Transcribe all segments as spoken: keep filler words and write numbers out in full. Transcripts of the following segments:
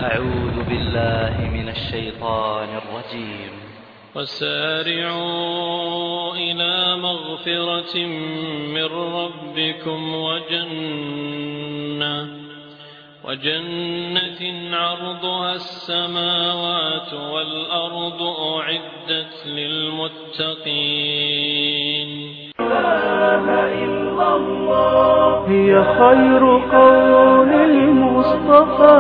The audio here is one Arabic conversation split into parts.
أعوذ بالله من الشيطان الرجيم. وسارعوا إلى مغفرة من ربكم وجنة وجنة عرضها السماوات والأرض أعدت للمتقين. هي خير قول المصطفى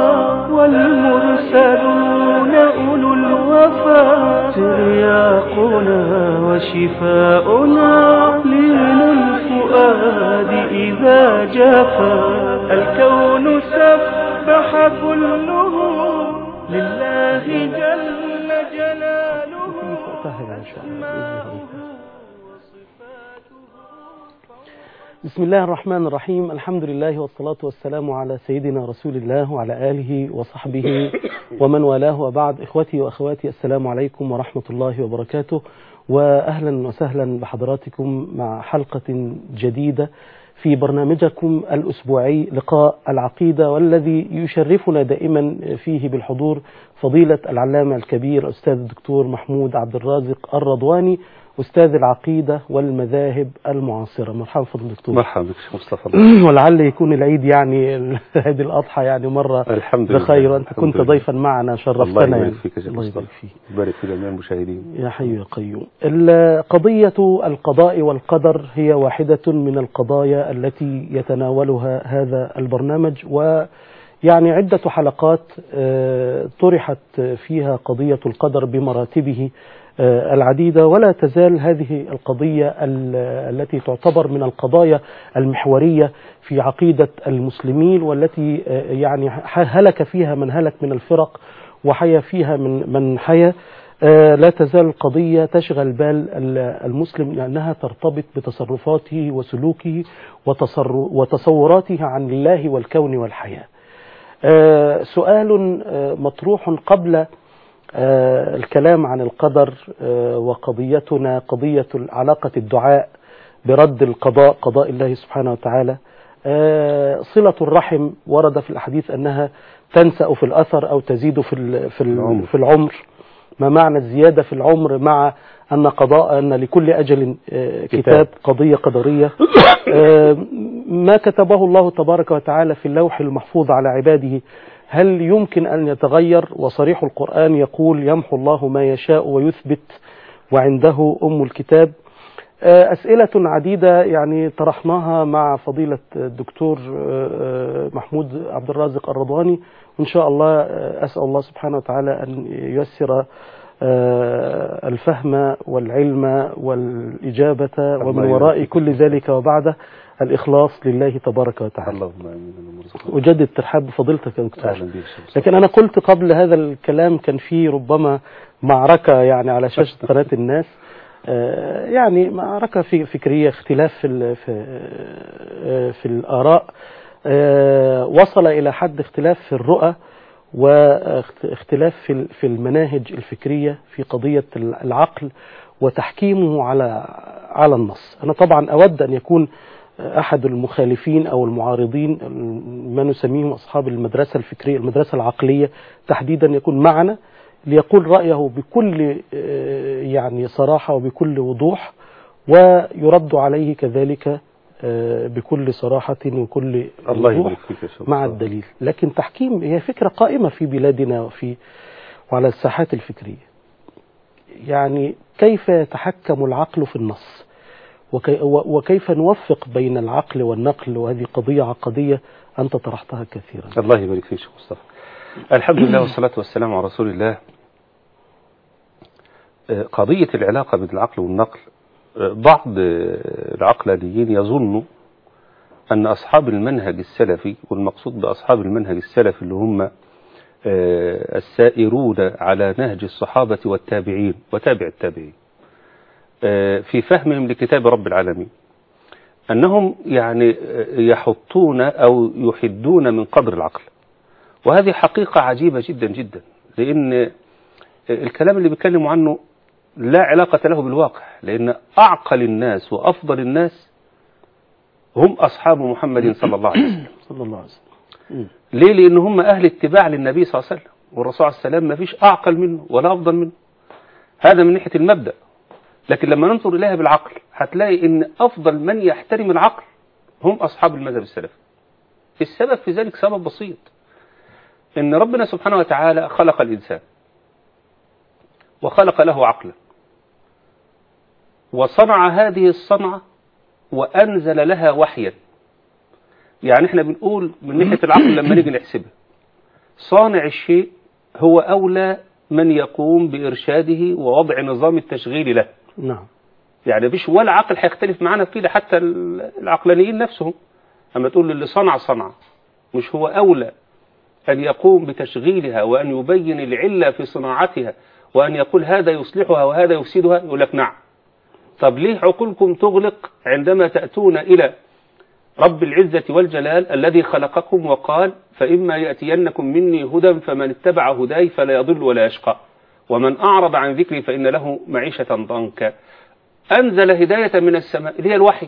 والمرسلون أولو الوفا، ترياقنا وشفاؤنا لين الفؤاد إذا جفا. الكون سبح كله لله جل جلاله. بسم الله الرحمن الرحيم. الحمد لله والصلاة والسلام على سيدنا رسول الله وعلى آله وصحبه ومن والاه، وبعد. إخوتي وأخواتي، السلام عليكم ورحمة الله وبركاته، وأهلا وسهلا بحضراتكم مع حلقة جديدة في برنامجكم الأسبوعي لقاء العقيدة، والذي يشرفنا دائما فيه بالحضور فضيلة العلامة الكبير الأستاذ الدكتور محمود عبد الرازق الرضواني، أستاذ العقيدة والمذاهب المعاصرة. مرحبا فضل الدكتور. مرحبا بك مصطفى. ولعل يكون العيد يعني عيد الأضحى يعني مرة الحمد بخير، لله. وأنت كنت ضيفا معنا، شرفتنا. الله يبارك يعني. فيك يا الله مصطفى. يبارك فيك. يبارك في جميع المشاهدين. يا حي يا قيوم. قضية القضاء والقدر هي واحدة من القضايا التي يتناولها هذا البرنامج، ويعني عدة حلقات طرحت فيها قضية القدر بمراتبه العديدة، ولا تزال هذه القضية التي تعتبر من القضايا المحورية في عقيدة المسلمين، والتي يعني هلك فيها من هلك من الفرق وحيا فيها من من حيا. لا تزال القضية تشغل بال المسلم، لأنها ترتبط بتصرفاته وسلوكه وتصوراته عن الله والكون والحياة. سؤال مطروح قبل الكلام عن القدر وقضيتنا قضية علاقة الدعاء برد القضاء، قضاء الله سبحانه وتعالى. صلة الرحم ورد في الحديث أنها تنسأ في الأثر أو تزيد في في العمر. ما معنى الزيادة في العمر مع أن قضاء أن لكل أجل كتاب، قضية قدرية. ما كتبه الله تبارك وتعالى في اللوح المحفوظ على عباده هل يمكن أن يتغير؟ وصريح القرآن يقول: يمحو الله ما يشاء ويثبت وعنده أم الكتاب. أسئلة عديدة يعني طرحناها مع فضيلة الدكتور محمود عبد الرازق الرضواني، وإن شاء الله أسأل الله سبحانه وتعالى أن ييسر الفهم والعلم والإجابة، ومن وراء كل ذلك وبعده الإخلاص لله تبارك وتعالى. اللهم آمين. أجدد ترحاب بفضيلتك يا دكتور. لكن أنا قلت قبل هذا الكلام كان في ربما معركة يعني على شاشة قناة الناس، يعني معركة في فكرية، اختلاف في في في الآراء، وصل إلى حد اختلاف في الرؤى واختلاف في في المناهج الفكرية في قضية العقل وتحكيمه على على النص. أنا طبعا أود أن يكون أحد المخالفين أو المعارضين، ما نسميهم أصحاب المدرسة الفكرية، المدرسة العقلية تحديدا، يكون معنا ليقول رأيه بكل يعني صراحة وبكل وضوح، ويرد عليه كذلك بكل صراحة وكل وضوح مع الدليل. لكن تحكيم هي فكرة قائمة في بلادنا وفي وعلى الساحات الفكرية. يعني كيف يتحكم العقل في النص، وكيف نوفق بين العقل والنقل، وهذه قضية عقدية أنت طرحتها كثيرا. الله يبارك فيك مصطفى. الحمد لله والصلاة والسلام على رسول الله. قضية العلاقة بين العقل والنقل، بعض العقلانيين يظنوا أن أصحاب المنهج السلفي، والمقصود بأصحاب المنهج السلفي اللي هم السائرون على نهج الصحابة والتابعين وتابع التابعين في فهمهم لكتاب رب العالمين، أنهم يعني يحطون أو يحدون من قدر العقل. وهذه حقيقة عجيبة جدا جدا، لأن الكلام اللي بيتكلموا عنه لا علاقة له بالواقع، لأن أعقل الناس وأفضل الناس هم أصحاب محمد صلى الله عليه وسلم. صلى الله عليه وسلم. ليه؟ لأن هم أهل اتباع للنبي صلى الله عليه وسلم، والرسول عليه السلام ما فيش أعقل منه ولا أفضل منه. هذا من ناحية المبدأ. لكن لما ننظر إليها بالعقل هتلاقي إن أفضل من يحترم العقل هم أصحاب المذهب السلفي. السبب في ذلك سبب بسيط، إن ربنا سبحانه وتعالى خلق الإنسان وخلق له عقلا، وصنع هذه الصنعة وأنزل لها وحيا. يعني احنا بنقول من ناحية العقل لما نيجي نحسبها، صانع الشيء هو أولى من يقوم بإرشاده ووضع نظام التشغيل له. نعم. يعني مفيش ولا عقل هيختلف معانا في كده، حتى العقلانيين نفسهم أما تقول اللي صنع صنع، مش هو أولى أن يقوم بتشغيلها وأن يبين العلة في صناعتها وأن يقول هذا يصلحها وهذا يفسدها؟ يقول لك نعم. طب ليه عقولكم تغلق عندما تأتون إلى رب العزة والجلال الذي خلقكم وقال فإما يأتينكم مني هدى فمن اتبع هداي فلا يضل ولا يشقى ومن أعرض عن ذكري فإن له معيشة ضنكا. أنزل هداية من السماء اللي هي الوحي.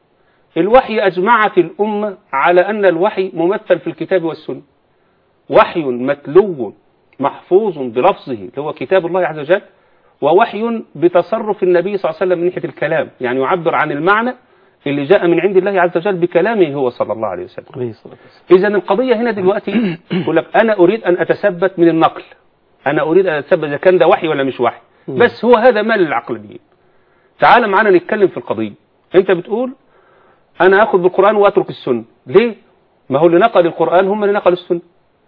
الوحي أجمعت الأمة على أن الوحي ممثل في الكتاب والسنة، وحي متلو محفوظ بلفظه اللي هو كتاب الله عز وجل، ووحي بتصرف النبي صلى الله عليه وسلم من ناحية الكلام، يعني يعبر عن المعنى اللي جاء من عند الله عز وجل بكلامه هو صلى الله عليه وسلم. إذا القضية هنا دلوقتي يقول لك أنا أريد أن أتثبت من النقل، أنا أريد أن أتثبت إذا كان ده وحي ولا مش وحي، بس هو هذا مال العقلانيين. تعال معنا نتكلم في القضية. أنت بتقول أنا أخذ بالقرآن وأترك السنة، ليه؟ ما هو اللي نقل القرآن هم اللي نقل السنة.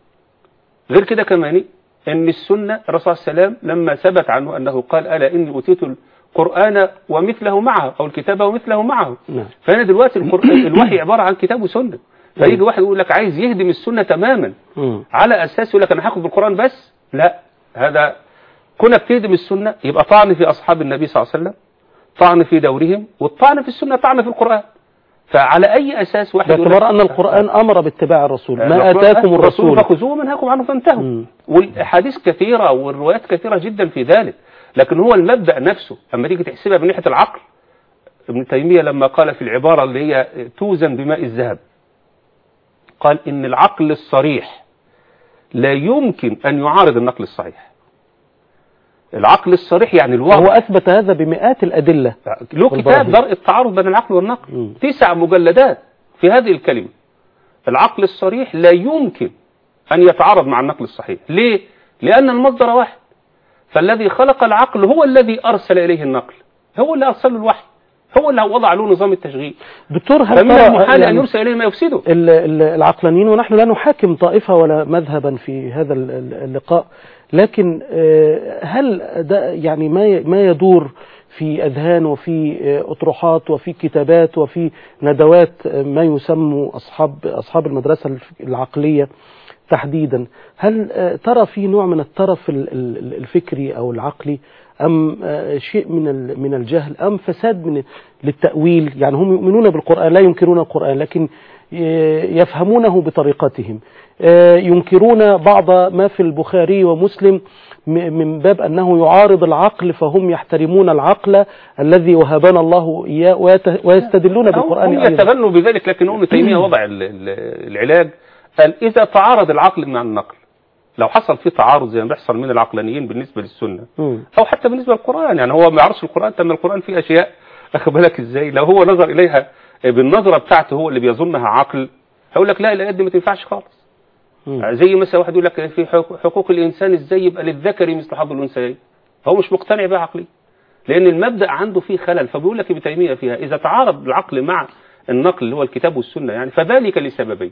غير كده كمان أن السنة الرسول صلى الله عليه وسلم لما ثبت عنه أنه قال ألا إني أوتيت القرآن ومثله معه أو الكتاب ومثله معه. نعم. فهنا دلوقتي القرآن الوحي عبارة عن كتاب وسنة. فيجي واحد يقول لك عايز يهدم السنة تماما م. على أساس يقول لك أنا هاخد بالقرآن بس. لا، هذا كونك تهدم السنة يبقى طعن في أصحاب النبي صلى الله عليه وسلم، طعن في دورهم، والطعن في السنة طعن في القرآن. فعلى أي أساس واحد باعتبار أن القرآن أمر باتباع الرسول، ما آتاكم الرسول فخذوه منهاكم عنه فانتهوا. والأحاديث كثيرة والروايات كثيرة جدا في ذلك. لكن هو المبدأ نفسه أما تيجي تحسبها من ناحية العقل، ابن تيمية لما قال في العبارة اللي هي توزن بماء الذهب، قال إن العقل الصريح لا يمكن أن يعارض النقل الصحيح. العقل الصريح يعني الواقع. هو أثبت هذا بمئات الأدلة. له كتاب درء التعارض بين العقل والنقل، م. تسع مجلدات في هذه الكلمة. العقل الصريح لا يمكن أن يتعارض مع النقل الصحيح. ليه؟ لأن المصدر واحد، فالذي خلق العقل هو الذي أرسل إليه النقل، هو اللي أرسل له الوحي، هو اللي وضع له نظام التشغيل. دكتور، هل فمن المحال يعني أن يرسل إليه ما يفسده العقلانيين؟ ونحن لا نحاكم طائفة ولا مذهبا في هذا اللقاء، لكن هل ده يعني ما ما يدور في أذهان وفي أطروحات وفي كتابات وفي ندوات ما يسمى أصحاب أصحاب المدرسة العقلية تحديدا، هل ترى في نوع من الترف الفكري أو العقلي، أم شيء من من الجهل، أم فساد من للتأويل؟ يعني هم يؤمنون بالقرآن، لا ينكرون القرآن، لكن يفهمونه بطريقتهم، ينكرون بعض ما في البخاري ومسلم من باب أنه يعارض العقل، فهم يحترمون العقل الذي وهبنا الله إياه ويستدلون بالقرآن. هم يتغنوا بذلك، لكن ابن تيمية وضع العلاج، قال إذا تعارض العقل مع النقل، لو حصل فيه تعارض زي ما بيحصل من العقلانيين بالنسبة للسنة أو حتى بالنسبة للقرآن، يعني هو ما يعرفش القرآن، تم القرآن فيه أشياء أخذ بالك إزاي، لو هو نظر إليها بالنظرة بتاعته هو اللي بيظنها عقل، هقول لك لا، الآيات دي ما تنفعش خالص. زي مثلا واحد يقول لك في حقوق الإنسان إزاي يبقى للذكر مثل حظ الأنثيين، هو مش مقتنع بها عقليا، لأن المبدأ عنده فيه خلل. فبيقول لك ابن تيمية فيها إذا تعارض العقل مع النقل اللي هو الكتاب والسنة، يعني فذلك لسببين: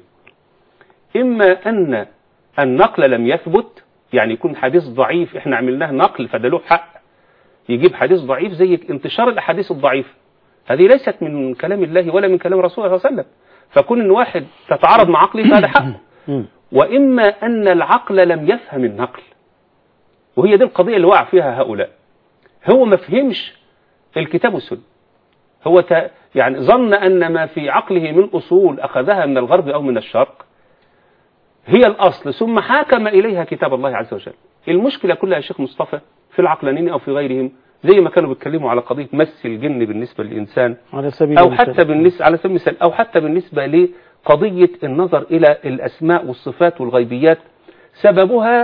إما أن النقل لم يثبت، يعني يكون حديث ضعيف احنا عملناه نقل فده له حق يجيب حديث ضعيف، زي انتشار الأحاديث الضعيفة، هذه ليست من كلام الله ولا من كلام رسوله صلى الله عليه وسلم، فكون ان واحد تتعارض مع عقله فهذا حق. وإما أن العقل لم يفهم النقل، وهي دي القضية اللي وقع فيها هؤلاء، هو ما فهمش الكتاب والسنة، هو ت... يعني ظن أن ما في عقله من أصول أخذها من الغرب أو من الشرق هي الأصل، ثم حاكم إليها كتاب الله عز وجل. المشكلة كلها يا شيخ مصطفى في العقلانيين أو في غيرهم، زي ما كانوا بيتكلموا على قضية مس الجن بالنسبة للإنسان، على سبيل أو حتى بالنسبة على سبيل المثال أو حتى بالنسبة لقضية النظر إلى الأسماء والصفات والغيبيات، سببها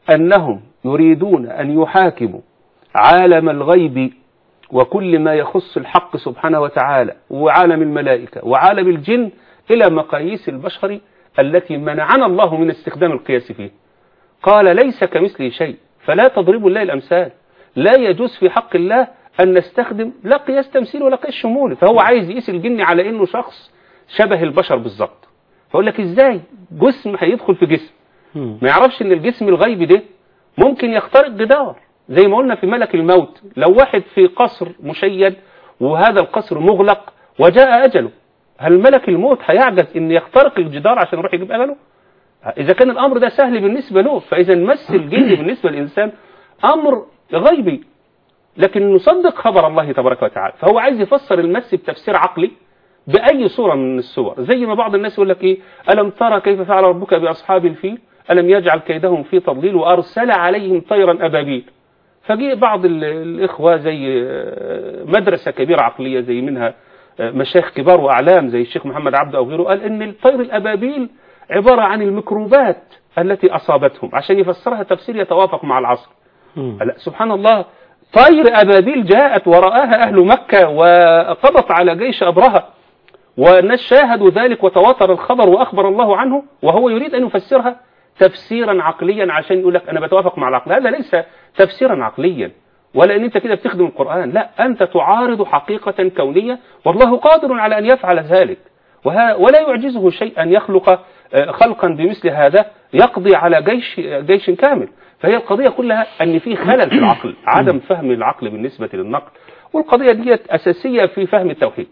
أنهم يريدون أن يحاكموا عالم الغيب وكل ما يخص الحق سبحانه وتعالى وعالم الملائكة وعالم الجن إلى مقاييس البشر التي منعنا الله من استخدام القياس فيه. قال ليس كمثله شيء فلا تضربوا الله الأمثال. لا يجوز في حق الله أن نستخدم لا قياس تمثيل ولا قياس شمولي. فهو عايز يقيس الجن على إنه شخص شبه البشر بالظبط. فأقول لك إزاي جسم هيدخل في جسم ما يعرفش إن الجسم الغيبي ده ممكن يخترق جدار، زي ما قلنا في ملك الموت. لو واحد في قصر مشيد وهذا القصر مغلق وجاء أجله، هل ملك الموت هيعجز إن يخترق الجدار عشان يروح يجيب أجله؟ إذا كان الأمر ده سهل بالنسبة له، فإذا مس الجن بالنسبة للإنسان أمر غيبي، لكن نصدق خبر الله تبارك وتعالى. فهو عايز يفسر المس بتفسير عقلي بأي صورة من الصور، زي ما بعض الناس يقول لك إيه، ألم ترى كيف فعل ربك بأصحاب الفيل ألم يجعل كيدهم في تضليل وأرسل عليهم طيرا أبابيل. فجاء بعض الإخوة زي مدرسة كبيرة عقلية زي منها مشايخ كبار وأعلام زي الشيخ محمد عبده أو غيره، قال إن الطير الأبابيل عبارة عن الميكروبات التي أصابتهم، عشان يفسرها تفسير يتوافق مع العصر. لا سبحان الله، طير أبابيل جاءت ورآها أهل مكة وقضت على جيش أبرهة، والناس شاهدوا ذلك وتواتر الخبر وأخبر الله عنه، وهو يريد أن يفسرها تفسيرا عقليا عشان يقول لك أنا بتوافق مع العقل. هذا ليس تفسيرا عقليا، ولا أن أنت كده بتخدم القرآن، لا، أنت تعارض حقيقة كونية والله قادر على أن يفعل ذلك، ولا يعجزه شيء أن يخلق خلقا بمثل هذا يقضي على جيش جيش كامل. فهي القضية كلها أن في خلل في العقل، عدم فهم العقل بالنسبة للنقل، والقضية دي أساسية في فهم التوحيد.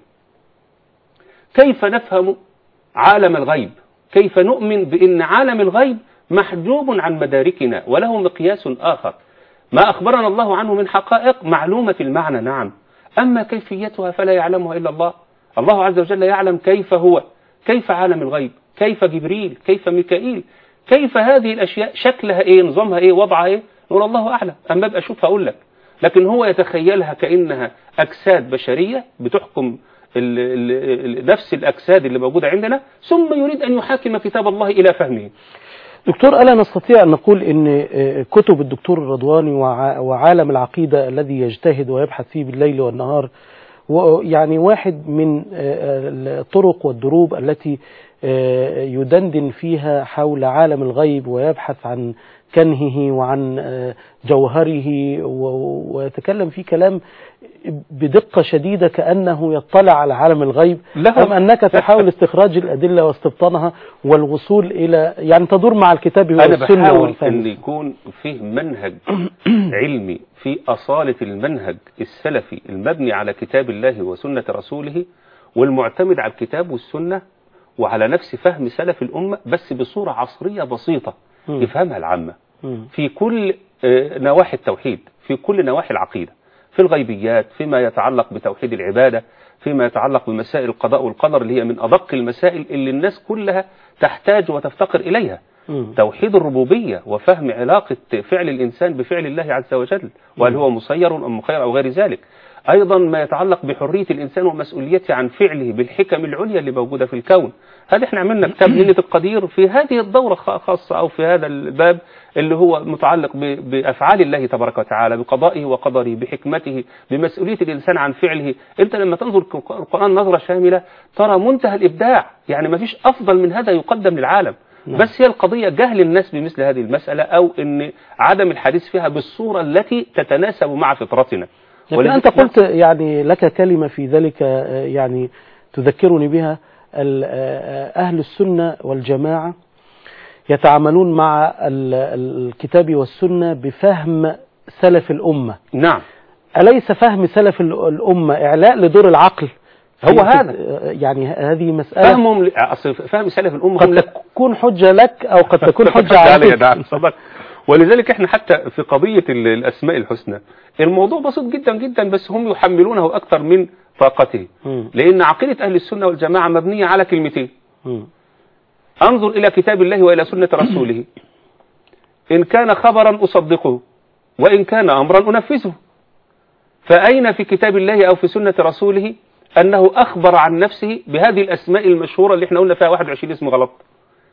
كيف نفهم عالم الغيب؟ كيف نؤمن بأن عالم الغيب محجوب عن مداركنا وله مقياس آخر؟ ما أخبرنا الله عنه من حقائق معلومة المعنى نعم، أما كيفيتها فلا يعلمها إلا الله. الله عز وجل يعلم كيف هو، كيف عالم الغيب، كيف جبريل، كيف ميكائيل، كيف هذه الأشياء، شكلها إيه، نظامها إيه، وضعها إيه، نقول الله أعلم، أما أبقى أشوفها أقول لك. لكن هو يتخيلها كأنها أجساد بشرية بتحكم ال ال نفس الأجساد اللي موجودة عندنا، ثم يريد أن يحاكم كتاب الله إلى فهمه. دكتور، ألا نستطيع أن نقول أن كتب الدكتور الرضواني وعالم العقيدة الذي يجتهد ويبحث فيه بالليل والنهار يعني واحد من الطرق والدروب التي يدندن فيها حول عالم الغيب ويبحث عن كنهه وعن جوهره ويتكلم فيه كلام بدقة شديدة كأنه يطلع على عالم الغيب، أم أنك تحاول استخراج الأدلة واستبطانها والوصول إلى يعني تدور مع الكتاب والسنة؟ أنا بحاول أن يكون فيه منهج علمي في أصالة المنهج السلفي المبني على كتاب الله وسنة رسوله والمعتمد على الكتاب والسنة وعلى نفس فهم سلف الأمة، بس بصورة عصرية بسيطة يفهمها العامة في كل نواحي التوحيد، في كل نواحي العقيدة، في الغيبيات، فيما يتعلق بتوحيد العبادة، فيما يتعلق بمسائل القضاء والقدر اللي هي من أدق المسائل اللي الناس كلها تحتاج وتفتقر إليها. توحيد الربوبية وفهم علاقة فعل الإنسان بفعل الله عز وجل، وهل هو مسير أم مخير أو غير ذلك. أيضا ما يتعلق بحرية الإنسان ومسؤوليته عن فعله بالحكم العليا اللي موجودة في الكون. هذا احنا عملنا كتاب ليلة القدير في هذه الدورة خاصة أو في هذا الباب اللي هو متعلق بأفعال الله تبارك وتعالى، بقضائه وقدره، بحكمته، بمسؤولية الإنسان عن فعله. أنت لما تنظر القرآن نظرة شاملة ترى منتهى الإبداع، يعني ما فيش أفضل من هذا يقدم للعالم. بس هي القضية جهل الناس بمثل هذه المسألة، أو أن عدم الحديث فيها بالصورة التي تتناسب مع فطرتنا. لكن أنت قلت يعني لك كلمة في ذلك يعني تذكرني بها، أهل السنة والجماعة يتعاملون مع الكتاب والسنة بفهم سلف الأمة. نعم. أليس فهم سلف الأمة إعلاء لدور العقل؟ هو هذا يعني هذه مسألة فهمهم ل... أصل فهم سلف الأمة قد تكون حجة لك أو قد تكون حجة عليك. نعم صدق. ولذلك احنا حتى في قضية الأسماء الحسنى الموضوع بسيط جدا جدا، بس هم يحملونه أكثر من طاقته، لأن عقيدة أهل السنة والجماعة مبنية على كلمتين: أنظر إلى كتاب الله وإلى سنة رسوله، إن كان خبرا أصدقه وإن كان أمرا أنفذه. فأين في كتاب الله أو في سنة رسوله أنه أخبر عن نفسه بهذه الأسماء المشهورة اللي احنا قلنا فيها واحد وعشرين اسم غلط؟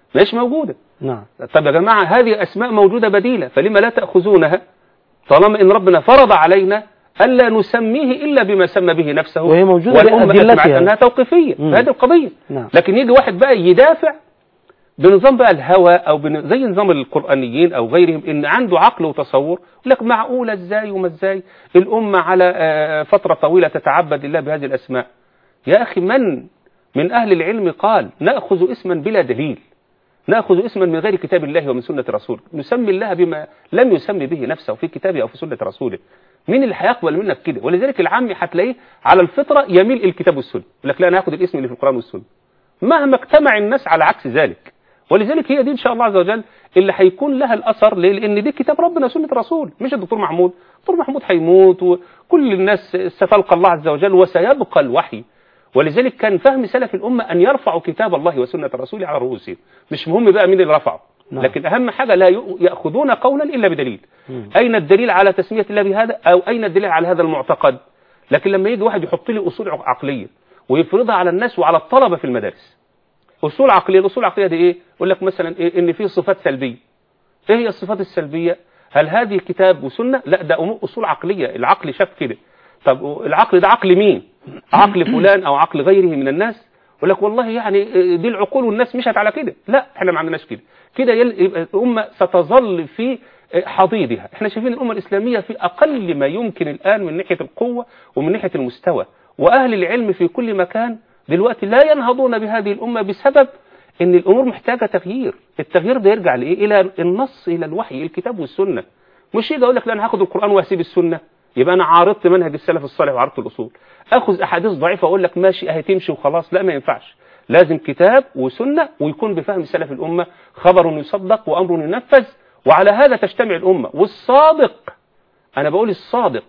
مش موجودة. نعم. طب يا جماعة هذه أسماء موجودة بديلة، فلما لا تأخذونها طالما إن ربنا فرض علينا ألا نسميه إلا بما سمى به نفسه، وهي موجودة والأمة أجمعت بأدلتها. أنها توقيفية في هذه القضية. نعم. لكن يجي واحد بقى يدافع بنظام بقى الهوى أو بن... زي نظام القرآنيين أو غيرهم، إن عنده عقل وتصور، لك معقولة إزاي وما إزاي الأمة على فترة طويلة تتعبد الله بهذه الأسماء. يا أخي من من أهل العلم قال نأخذ اسما بلا دليل، نأخذ اسما من غير كتاب الله ومن سنة رسوله، نسمي الله بما لم يسمي به نفسه في كتابه أو في سنة رسوله. مين اللي هيقبل منك كده؟ ولذلك العامي هتلاقيه على الفطرة يميل الكتاب والسنة، يقول لك لا أنا هاخد الاسم اللي في القرآن والسنة، مهما اجتمع الناس على عكس ذلك. ولذلك هي دي إن شاء الله عز وجل اللي هيكون لها الأثر، ليه؟ لأن دي كتاب ربنا وسنة رسول، مش الدكتور محمود. الدكتور محمود هيموت وكل الناس ستلقى الله عز وجل وسيبقى الوحي. ولذلك كان فهم سلف الأمة أن يرفعوا كتاب الله وسنة رسوله على رؤوسهم، مش مهم بقى مين اللي رفعه. نعم. لكن أهم حاجة لا يأخذون قولا إلا بدليل. مم. أين الدليل على تسمية الله بهذا، أو أين الدليل على هذا المعتقد؟ لكن لما يجي واحد يحط لي أصول عقلية ويفرضها على الناس وعلى الطلبة في المدارس، أصول عقلية، الأصول العقلية دي إيه؟ يقول لك مثلا إيه؟ إن في صفات سلبية. إيه هي الصفات السلبية؟ هل هذه كتاب وسنة؟ لا، ده أصول عقلية، العقل شاف كده. طب العقل ده عقل مين؟ عقل فلان أو عقل غيره من الناس؟ يقول لك والله يعني دي العقول والناس مشت على كده. لا، احنا ما عندناش كده. كده يبقى الأمة ستظل في حضيضها. احنا شايفين الأمة الإسلامية في أقل ما يمكن الآن من ناحية القوة ومن ناحية المستوى، وأهل العلم في كل مكان دلوقتي لا ينهضون بهذه الأمة بسبب ان الأمور محتاجة تغيير. التغيير ده يرجع لإيه؟ إلى النص، إلى الوحي، الكتاب والسنة. مش يجي أقول لك لا أنا هاخد القرآن وهسيب السنة، يبقى أنا عارضت منهج السلف الصالح وعارضت الأصول. أخذ أحاديث ضعيفة أقول لك ماشي أهي تمشي وخلاص، لا ما ينفعش. لازم كتاب وسنة، ويكون بفهم سلف الأمة، خبر يصدق وأمر ينفذ، وعلى هذا تجتمع الأمة. والصادق، أنا بقول الصادق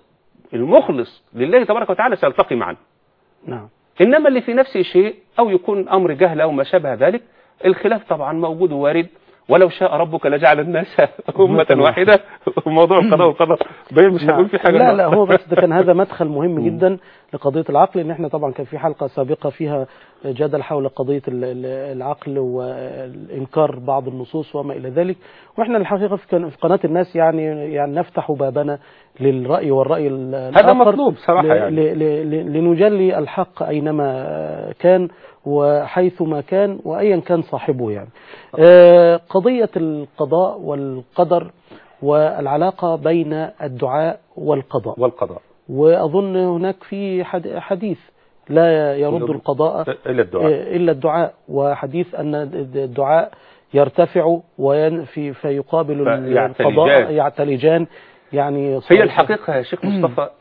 المخلص لله تبارك وتعالى سيلتقي معنا. نعم. إنما اللي في نفسه شيء أو يكون أمر جهل أو ما شابه ذلك، الخلاف طبعا موجود ووارد. ولو شاء ربك لجعل الناس أمة واحدة. وموضوع القضاء والقدر بين مش هنقول في حاجة. لا لا، هو بس ده كان هذا مدخل مهم جدا لقضية العقل. إن احنا طبعا كان في حلقة سابقة فيها جدل حول قضية العقل وإنكار بعض النصوص وما إلى ذلك، وإحنا الحقيقة في قناة الناس يعني يعني نفتح بابنا للرأي والرأي الآخر. هذا مطلوب صراحة، يعني لنجلي الحق أينما كان وحيثما كان وأيا كان صاحبه. يعني قضية القضاء والقدر والعلاقة بين الدعاء والقضاء والقضاء وأظن هناك في حديث لا يرد القضاء إلا الدعاء, إلا الدعاء وحديث أن الدعاء يرتفع وفي فيقابل القضاء يعتلجان. يعني هي الحقيقة يا شيخ مصطفى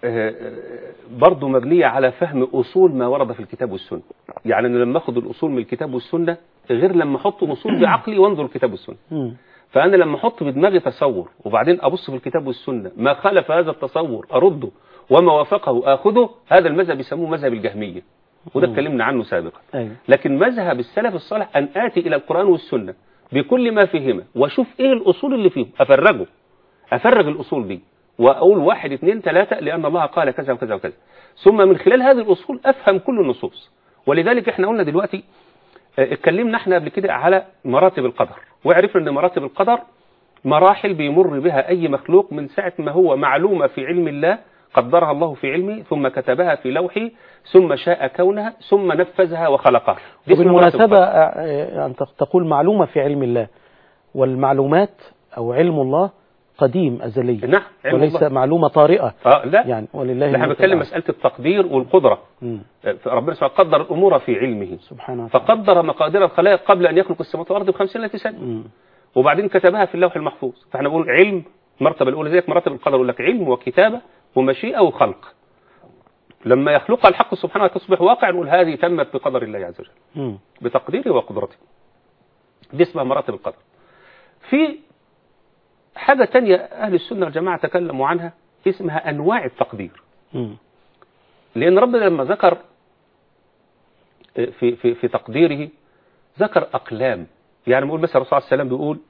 برضو مبنية على فهم أصول ما ورد في الكتاب والسنة. يعني أنا لما أخذ الأصول من الكتاب والسنة غير لما أحط أصول بعقلي وانظر الكتاب والسنة. فأنا لما أحط بدماغي تصور وبعدين أبص في الكتاب والسنة ما خالف هذا التصور أرده وما وافقه آخذه، هذا المذهب يسموه مذهب الجهمية، وده اتكلمنا عنه سابقا. لكن مذهب السلف الصالح أن آتي إلى القرآن والسنة بكل ما فيهما وأشوف إيه الأصول اللي فيه، أفرغه أفرغ الأصول دي وأقول واحد اثنين ثلاثة لأن الله قال كذا وكذا وكذا، ثم من خلال هذه الأصول أفهم كل النصوص. ولذلك احنا قلنا دلوقتي اتكلمنا احنا قبل كده على مراتب القدر، وعرفنا ان مراتب القدر مراحل بيمر بها أي مخلوق من ساعة ما هو معلومة في علم الله قدرها الله في علمه ثم كتبها في لوحه ثم شاء كونها ثم نفذها وخلقها. وبالمناسبة أن تقول معلومة في علم الله، والمعلومات أو علم الله قديم أزلي. نعم، وليس الله. معلومة طارئة. آه لا يعني ولله نحن بنتكلم مسألة التقدير والقدرة. م. ربنا سبحانه قدر الأمور في علمه سبحانه فقدر مقادير الخلائق قبل أن يخلق السماوات والأرض بخمسين ألف سنة، وبعدين كتبها في اللوح المحفوظ. فاحنا بنقول علم مرتبة الأولى، زيك مرتب القدر يقول لك علم وكتابة ومشيئة وخلق. لما يخلقها الحق سبحانه تصبح واقع نقول هذه تمت بقدر الله عز وجل م. بتقديره وقدرته. دي اسمها مراتب القدر. في حاجة تانية أهل السنة والجماعة تكلموا عنها اسمها أنواع التقدير. م. لأن ربنا لما ذكر في, في, في تقديره ذكر أقلام. يعني بيقول مثلا الرسول صلى الله عليه وسلم بيقول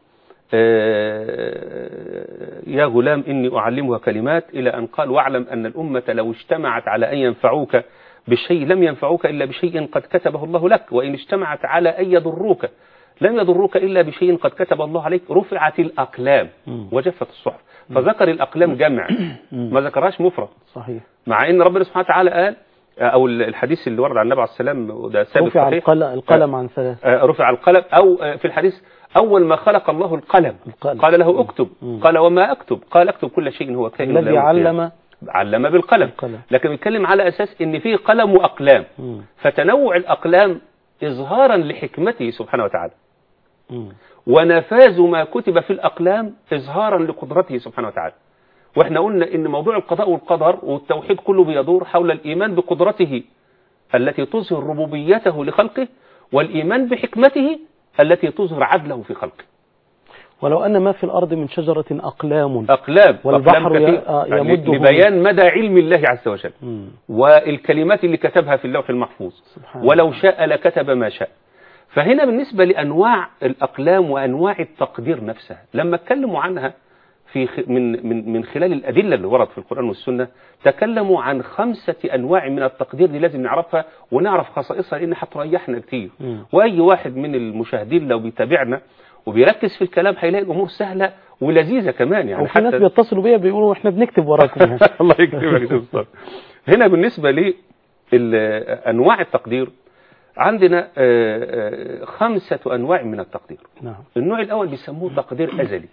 يا غلام إني أعلمها كلمات إلى أن قال واعلم أن الأمة لو اجتمعت على أن ينفعوك بشيء لم ينفعوك إلا بشيء قد كتبه الله لك، وإن اجتمعت على أن يضروك لم يضروك إلا بشيء قد كتب الله عليك، رفعت الأقلام وجفت الصحف. فذكر الأقلام جمع ما ذكرهاش مفرد. صحيح. مع ان ربنا سبحانه وتعالى قال، او الحديث اللي ورد عن النبي عليه السلام وده ثابت رفع صحيح، القلم عن ثلاث. رفع القلم، او في الحديث اول ما خلق الله القلم, القلم. قال له اكتب، مم. قال وما اكتب؟ قال اكتب كل شيء هو كائن. الذي علم علم بالقلم. القلم. لكن بيتكلم على اساس ان في قلم واقلام، مم. فتنوع الاقلام اظهارا لحكمته سبحانه وتعالى، مم. ونفاذ ما كتب في الاقلام اظهارا لقدرته سبحانه وتعالى. واحنا قلنا ان موضوع القضاء والقدر والتوحيد كله بيدور حول الايمان بقدرته التي تظهر ربوبيته لخلقه، والايمان بحكمته التي تظهر عدله في خلقه. ولو ان ما في الارض من شجرة اقلام اقلام والبحر أقلام يمده لبيان مدى علم الله عز وجل، م. والكلمات اللي كتبها في اللوح المحفوظ، ولو شاء لكتب ما شاء. فهنا بالنسبة لانواع الاقلام وانواع التقدير نفسها لما اتكلموا عنها في من من من خلال الأدلة اللي ورد في القرآن والسنة، تكلموا عن خمسة أنواع من التقدير دي لازم نعرفها ونعرف خصائصها لأن هتريحنا كتير. م. وأي واحد من المشاهدين لو بيتابعنا وبيركز في الكلام هيلاقي الأمور سهلة ولذيذة كمان. يعني وفي ناس بيتصلوا بيا بيقولوا احنا بنكتب وراكم يعني. الله يكرمك. هنا بالنسبة لأنواع التقدير عندنا خمسة أنواع من التقدير. نعم. النوع الأول بيسموه تقدير أزلي.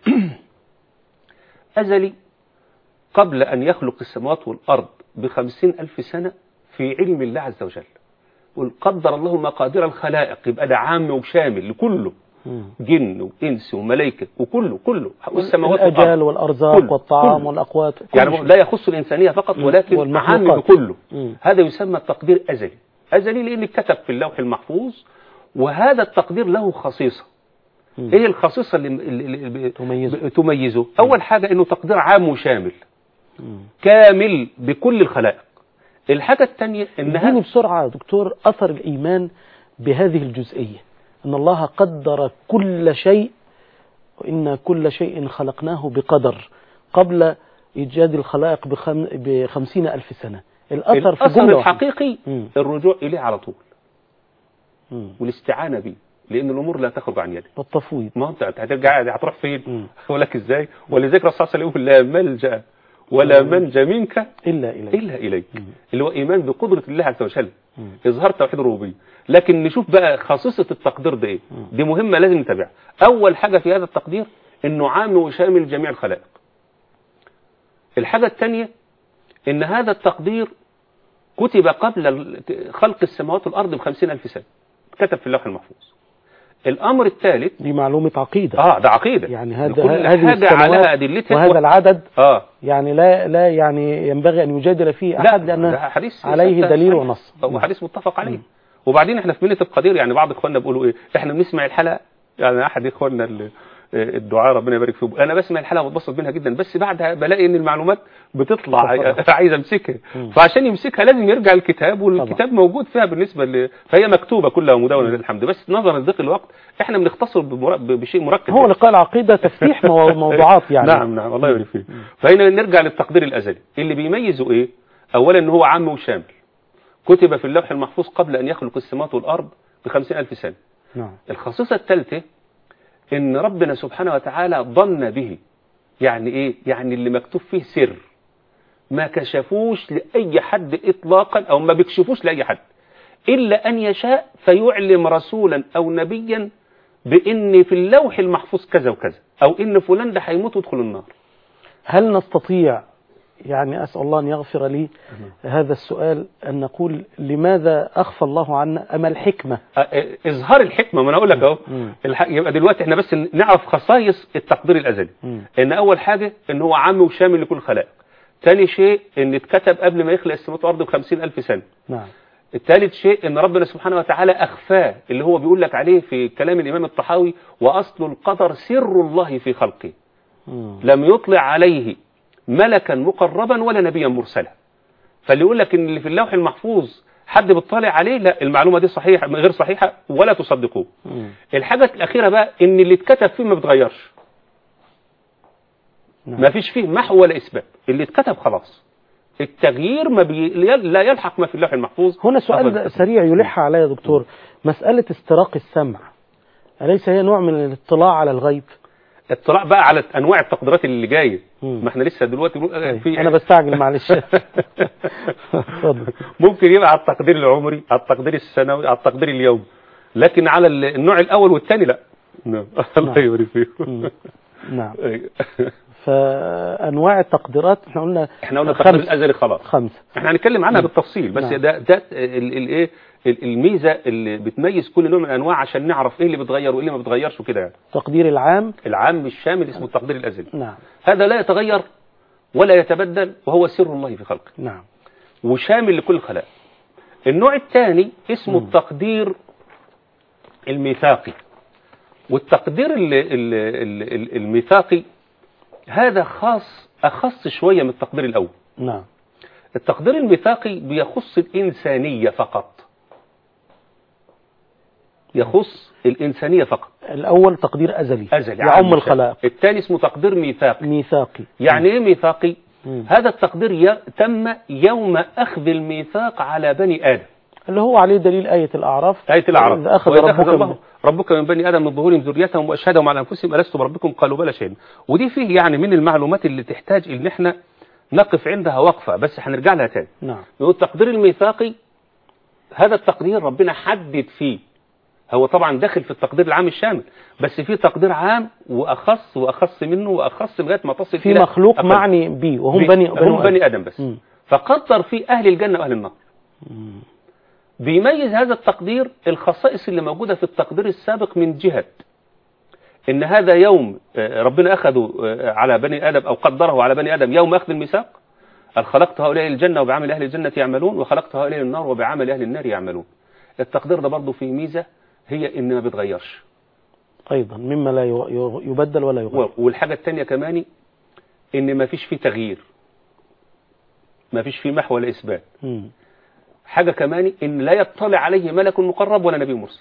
أزلي قبل أن يخلق السماوات والأرض بخمسين ألف سنة في علم الله عز وجل. قدر الله مقادير الخلائق، يبقى ده عام وشامل لكله، جن وإنس وملائكة وكله كله، والسماوات والأرض، الأجال والأرزاق كله والطعام كله والأقوات، يعني لا يخص الإنسانية فقط ولكن عام بكله. هذا يسمى التقدير أزلي. أزلي لأن كتب في اللوح المحفوظ، وهذا التقدير له خصيصة. مم. ايه الخصيصة اللي, اللي تميزه؟ تميزه اول حاجة انه تقدير عام وشامل، مم. كامل بكل الخلائق. الحاجة الثانية انها اديني بسرعة يا دكتور اثر الايمان بهذه الجزئية، ان الله قدر كل شيء، وان كل شيء خلقناه بقدر قبل ايجاد الخلائق بخم... بخمسين الف سنة. الاثر, الأثر في جملة الحقيقي مم. الرجوع اليه على طول، مم. والاستعانة به، لأن الأمور لا تخرج عن يدك. والتفويض، ما أنت هترجع هتروح فين؟ أقول لك إزاي؟ ولذلك الرسول صلى الله عليه وسلم يقول لا ملجأ ولا منجى منك إلا إليك، إلا إليك. اللي هو إيمان بقدرة الله عز وجل، إظهار توحيد الربوبية. لكن نشوف بقى خصيصة التقدير ده إيه؟ دي مهمة لازم نتابعها. أول حاجة في هذا التقدير إنه عام وشامل جميع الخلائق. الحاجة الثانية إن هذا التقدير كتب قبل خلق السماوات والأرض بخمسين ألف سنة، كتب في اللوح المحفوظ. الأمر الثالث، دي معلومة عقيدة. آه ده عقيدة، يعني هذا كل حاجة على أدلتها، وهذا العدد آه يعني لا لا يعني ينبغي أن يجادل فيه أحد، لأن عليه دليل ونص، هو حديث متفق عليه. م. وبعدين احنا في منة القدير، يعني بعض اخواننا بيقولوا ايه، احنا بنسمع الحلقة، يعني احد اخواننا الدعاء ربنا يبارك فيه، انا بسمع الحلقة وبتبسط منها جدا، بس بعدها بلاقي ان المعلومات بتطلع عايز امسكها، فعشان يمسكها لازم يرجع الكتاب، والكتاب طبعا موجود فيها بالنسبة ل... فهي مكتوبة كلها ومدونة للحمد، بس نظرا لضيق الوقت احنا بنختصر بمر... بشيء مركب. هو لقاء العقيدة تفتيح موضوعات يعني. نعم نعم الله يبارك فيه. فهنا نرجع للتقدير الازلي اللي بيميزه ايه؟ اولا ان هو عام وشامل، كتب في اللوح المحفوظ قبل ان يخلق السماوات والارض بخمسين ألف سنة. نعم. الخصيصة الثالثة ان ربنا سبحانه وتعالى ظن به، يعني ايه؟ يعني اللي مكتوب فيه سر ما كشفوش لأي حد إطلاقا، أو ما بيكشفوش لأي حد إلا أن يشاء فيعلم رسولا أو نبيا بإن في اللوح المحفوظ كذا وكذا، أو إن فلان ده هيموت ويدخل النار. هل نستطيع، يعني أسأل الله أن يغفر لي هذا السؤال، أن نقول لماذا أخفى الله عنا؟ أما الحكمة، إظهار الحكمة. ما أنا أقول لك أهو، يبقى دلوقتي إحنا بس نعرف خصائص التقدير الأزلي. م. إن أول حاجة إن هو عام وشامل لكل خلائق. ثاني شيء ان اتكتب قبل ما يخلق السماوات والارض بخمسين ألف سنة. نعم. الثالث شيء ان ربنا سبحانه وتعالى اخفاه، اللي هو بيقول لك عليه في كلام الامام الطحاوي، واصل القدر سر الله في خلقه. مم. لم يطلع عليه ملكا مقربا ولا نبيا مرسلا. فاللي يقول لك ان اللي في اللوح المحفوظ حد بيطلع عليه، لا، المعلومة دي صحيحة غير صحيحة ولا تصدقوه. مم. الحاجة الاخيرة بقى ان اللي اتكتب فيه ما بيتغيرش. نعم. ما فيش فيه محو ولا إثبات، اللي اتكتب خلاص، التغيير ما بي... لا يلحق ما في اللوح المحفوظ. هنا سؤال سريع يلح علي يا دكتور، مسألة استراق السمع أليس هي نوع من الاطلاع على الغيب؟ اطلاع بقى على انواع التقديرات اللي جايه. مم. ما احنا لسه دلوقتي بنقول في انا بستعجل معلش. اتفضل. ممكن يبقى على التقدير العمري، على التقدير السنوي، على التقدير اليومي، لكن على النوع الاول والثاني لا. نعم. الله يبارك فيكم. نعم. فانواع التقديرات احنا قلنا احنا قلنا التقدير الازلي خلاص خمسه، احنا هنتكلم عنها بالتفصيل، بس نعم. ده ده الايه الميزه اللي بتميز كل نوع من الانواع عشان نعرف ايه اللي بيتغير وايه اللي ما بيتغيرش وكده يعني. التقدير العام العام الشامل اسمه التقدير الازلي. نعم. هذا لا يتغير ولا يتبدل وهو سر الله في خلقه. نعم. وشامل لكل الخلائق. النوع الثاني اسمه م. التقدير الميثاقي. والتقدير ال ال ال الميثاقي هذا خاص أخص شوية من التقدير الأول. نعم. التقدير الميثاقي بيخص الإنسانية فقط. يخص الإنسانية فقط. الأول تقدير أزلي أزلي يعم الخلائق. الثاني اسمه تقدير ميثاقي. ميثاقي. يعني إيه ميثاقي؟ مم. هذا التقدير ي... تم يوم أخذ الميثاق على بني آدم، اللي هو عليه دليل آية الأعراف. آية الأعراف. إذا أخذ ربك الله ربك من بني آدم من ظهورهم ذريتهم وأشهدهم على أنفسهم ألست بربكم قالوا بلى شهدنا. ودي فيه يعني من المعلومات اللي تحتاج إن إحنا نقف عندها وقفة، بس هنرجع لها تاني. نعم. يقول التقدير الميثاقي هذا التقدير ربنا حدد فيه، هو طبعا داخل في التقدير العام الشامل، بس في تقدير عام وأخص وأخص منه وأخص لغاية ما تصل في مخلوق أقل. معني به وهم بي بني هم بني آدم بس. م. فقدر فيه أهل الجنة وأهل النار. م. بيميز هذا التقدير الخصائص اللي موجودة في التقدير السابق من جهة إن هذا يوم ربنا أخذه على بني آدم أو قدره على بني آدم يوم أخذ الميثاق، خلقت هؤلاء الجنة وبعمل أهل الجنة يعملون وخلقت هؤلاء النار وبعمل أهل النار يعملون. التقدير ده برضه فيه ميزة هي إن ما بيتغيرش أيضا مما لا يبدل ولا يغير. والحاجة الثانية كمان إن ما فيش فيه تغيير، ما فيش فيه محو ولا إثبات. م. حاجة كمان إن لا يطلع عليه ملك مقرب ولا نبي مرسل،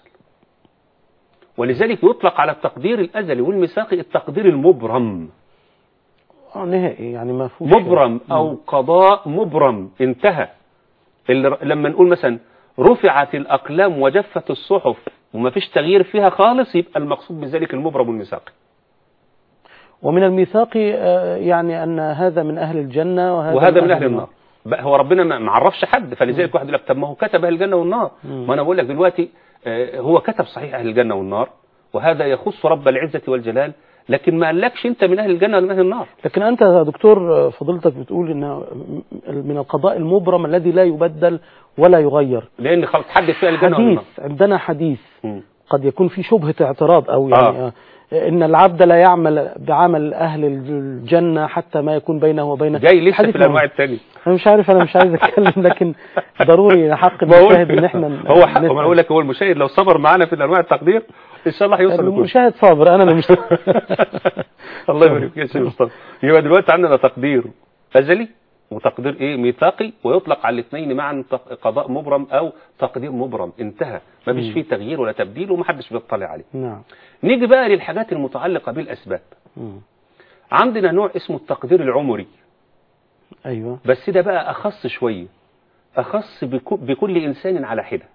ولذلك يطلق على التقدير الأزلي والميثاقي التقدير المبرم. اه نهائي يعني ما فيهوش مبرم أو قضاء مبرم انتهى. اللي لما نقول مثلا رفعت الأقلام وجفت الصحف وما فيش تغيير فيها خالص، يبقى المقصود بذلك المبرم والميثاقي. ومن الميثاق يعني أن هذا من أهل الجنة وهذا, وهذا من أهل النار. هو ربنا ما عرفش حد، فلذلك واحد يقول لك طب ما هو كتب أهل الجنة والنار. ما أنا بقول لك دلوقتي هو كتب صحيح أهل الجنة والنار، وهذا يخص رب العزة والجلال، لكن ما قالكش أنت من أهل الجنة ولا من أهل النار. لكن أنت يا دكتور فضيلتك بتقول إن من القضاء المبرم الذي لا يبدل ولا يغير، لأن خلاص حدد في أهل الجنة والنار. عندنا حديث م. قد يكون في شبهة اعتراض أو يعني آه. إن العبد لا يعمل بعمل أهل الجنة حتى ما يكون بينه وبينه. جاي لسه في الأنواع الثانية. أنا مش عارف، أنا مش عايز أتكلم، لكن ضروري حق المشاهد إن إحنا هو حق. أنا أقول لك هو المشاهد لو صبر معنا في الأنواع التقدير إن شاء الله هيوصل. المشاهد صابر، أنا اللي مش الله يبارك فيك يا شيخ مصطفى. يبقى دلوقتي عندنا تقدير أزلي وتقدير إيه ميثاقي، ويطلق على الاثنين معا قضاء مبرم أو تقدير مبرم انتهى، ما فيش فيه تغيير ولا تبديل ومحدش بيطلع عليه. نعم. نيجي بقى للحاجات المتعلقة بالأسباب. مم. عندنا نوع اسمه التقدير العمري. أيوة. بس ده بقى أخص شوية، أخص بكل إنسان على حدة،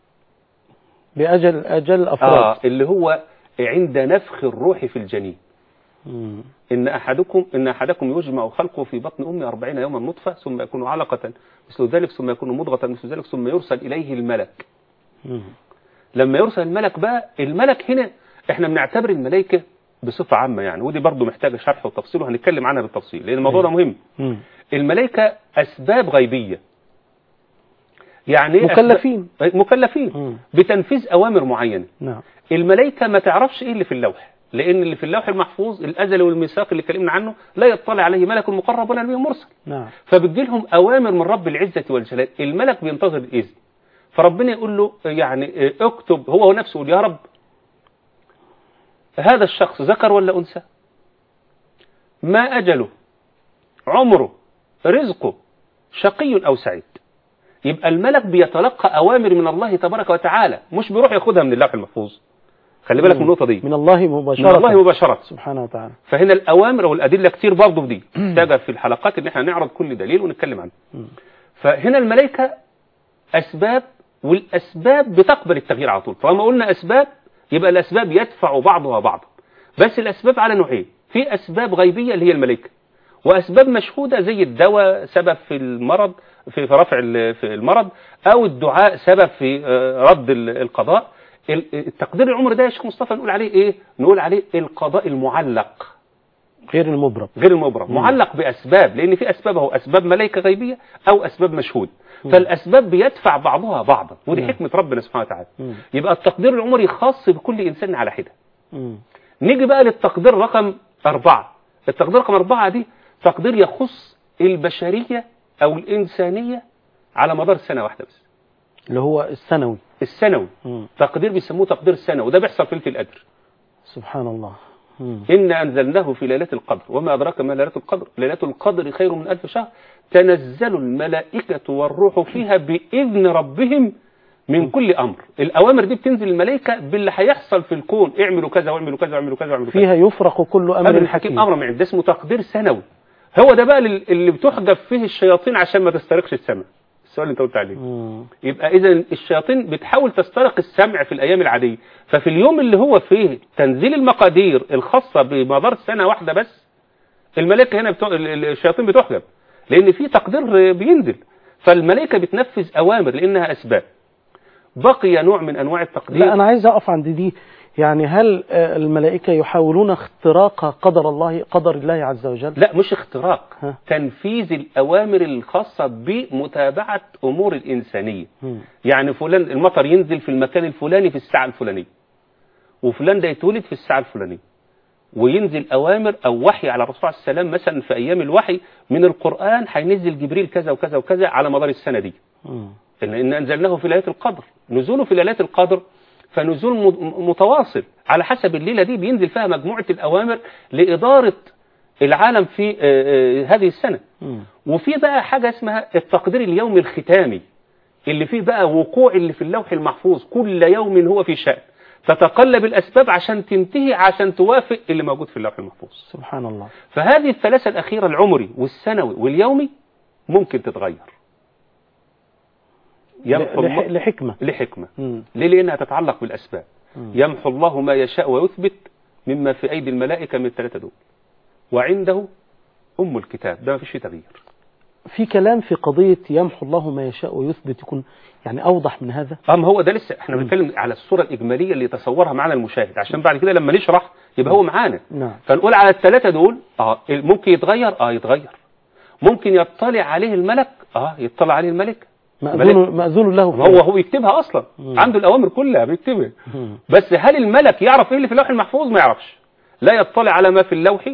بأجل أجل أفراد. آه اللي هو عند نفخ الروح في الجنين. مم. إن أحدكم إن أحدكم يجمع خلقه في بطن أمه أربعين يوما نطفة ثم يكون علقة مثل ذلك ثم يكون مضغة مثل ذلك ثم يرسل إليه الملك. مم. لما يرسل الملك بقى، الملك هنا احنا بنعتبر الملائكة بصفة عامة يعني، ودي برضو محتاجة شرح وتفصيل وهنتكلم عنها بالتفصيل لأن الموضوع ده مهم. مم. الملائكة أسباب غيبية، يعني مكلفين أسباب مكلفين مم. بتنفيذ أوامر معينة. نعم. الملائكة ما تعرفش إيه اللي في اللوح، لأن اللي في اللوح المحفوظ الأزلي والميثاق اللي اتكلمنا عنه لا يطلع عليه ملك مقرب ولا نبي مرسل. نعم. فبتجي لهم أوامر من رب العزة والجلال، الملك بينتظر الإذن، فربنا يقول له يعني اكتب، هو نفسه يقول يا رب هذا الشخص ذكر ولا أنثى، ما أجله، عمره، رزقه، شقي أو سعيد. يبقى الملك بيتلقى أوامر من الله تبارك وتعالى، مش بيروح ياخدها من اللوح المحفوظ. خلي بالك من النقطة دي، من الله مباشرة، من الله مباشرة سبحانه وتعالى. فهنا الأوامر والأدلة كتير برضه في دي محتاجة في الحلقات إن احنا نعرض كل دليل ونتكلم عنه. فهنا الملائكة أسباب، والأسباب بتقبل التغيير على طول. طالما قلنا أسباب يبقى الأسباب يدفع بعضها بعضا، بس الأسباب على نوعين، في أسباب غيبية اللي هي الملائكة، وأسباب مشهودة زي الدواء سبب في المرض في رفع في المرض، أو الدعاء سبب في رد القضاء. التقدير العمري ده يا شيخ مصطفى نقول عليه إيه؟ نقول عليه القضاء المعلق غير المبرم. غير المبرم، معلق بأسباب، لأن في أسباب هو أسباب ملائكة غيبية أو أسباب مشهود، فالأسباب بيدفع بعضها بعضا، ودي حكمة ربنا سبحانه وتعالى. يبقى التقدير العمري خاص بكل إنسان على حدة. نيجي بقى للتقدير رقم أربعة. التقدير رقم أربعة دي تقدير يخص البشرية أو الإنسانية على مدار سنة واحدة بس، اللي هو السنوي. السنوي مم. تقدير بيسموه تقدير سنوي، وده بيحصل في ليلة القدر. سبحان الله. مم. إن أنزلناه في ليلة القدر وما أدراك ما ليلة القدر، ليلة القدر خير من ألف شهر، تنزل الملائكة والروح فيها بإذن ربهم من كل أمر. الأوامر دي بتنزل الملائكة باللي هيحصل في الكون، اعملوا كذا واعملوا كذا واعملوا كذا واعملوا كذا، فيها يفرق كل أمر حكيم. أمر معين، ده اسمه تقدير سنوي. هو ده بقى اللي بتحجب فيه الشياطين عشان ما تسترقش السمع. السؤال اللي انت قلت عليه. مم. يبقى إذا الشياطين بتحاول تسترق السمع في الأيام العادية، ففي اليوم اللي هو فيه تنزيل المقادير الخاصة بمدار سنة واحدة بس، الملائكة هنا بتو... الشياطين بتحجب، لأن في تقدير بينزل، فالملائكة بتنفذ أوامر لأنها أسباب. بقي نوع من أنواع التقدير. لا أنا عايز أقف عند دي، يعني هل الملائكة يحاولون اختراق قدر الله قدر الله عز وجل؟ لا مش اختراق، ها. تنفيذ الأوامر الخاصة بمتابعة أمور الإنسانية. م. يعني فلان المطر ينزل في المكان الفلاني في الساعة الفلانية، وفلان ده يتولد في الساعة الفلانية، وينزل أوامر أو وحي على الرسول عليه السلام مثلا في أيام الوحي من القرآن هينزل جبريل كذا وكذا وكذا على مدار السنة دي. م. إن أنزلناه في ليلة القدر، نزوله في ليلة القدر فنزول متواصل على حسب الليلة دي بينزل فيها مجموعة الأوامر لإدارة العالم في هذه السنة. م. وفي بقى حاجة اسمها التقدير اليومي الختامي، اللي فيه بقى وقوع اللي في اللوح المحفوظ، كل يوم هو في شأن، تتقلب الأسباب عشان تنتهي عشان توافق اللي موجود في اللوح المحفوظ. سبحان الله. فهذه الثلاثة الأخيرة العمري والسنوي واليومي ممكن تتغير لح... لحكمة لحكمة مم. ليه؟ لأنها تتعلق بالأسباب. مم. يمحو الله ما يشاء ويثبت مما في أيدي الملائكة من الثلاثة دول، وعنده أم الكتاب، ده ما فيش فيه تغيير. في كلام في قضية يمحو الله ما يشاء ويثبت يكون يعني أوضح من هذا؟ أم هو ده لسه احنا بنتكلم على الصورة الإجمالية اللي يتصورها معنا المشاهد، عشان بعد كده لما نشرح يبقى هو معانا. نعم. فنقول على الثلاثة دول اه ممكن يتغير، اه يتغير، ممكن يطلع عليه الملك، اه يطلع عليه الملك، مأذون مأذون له، هو هو يكتبها اصلا. مم. عنده الاوامر كلها بيكتبها. مم. بس هل الملك يعرف ايه اللي في اللوح المحفوظ؟ ما يعرفش، لا يطلع على ما في اللوح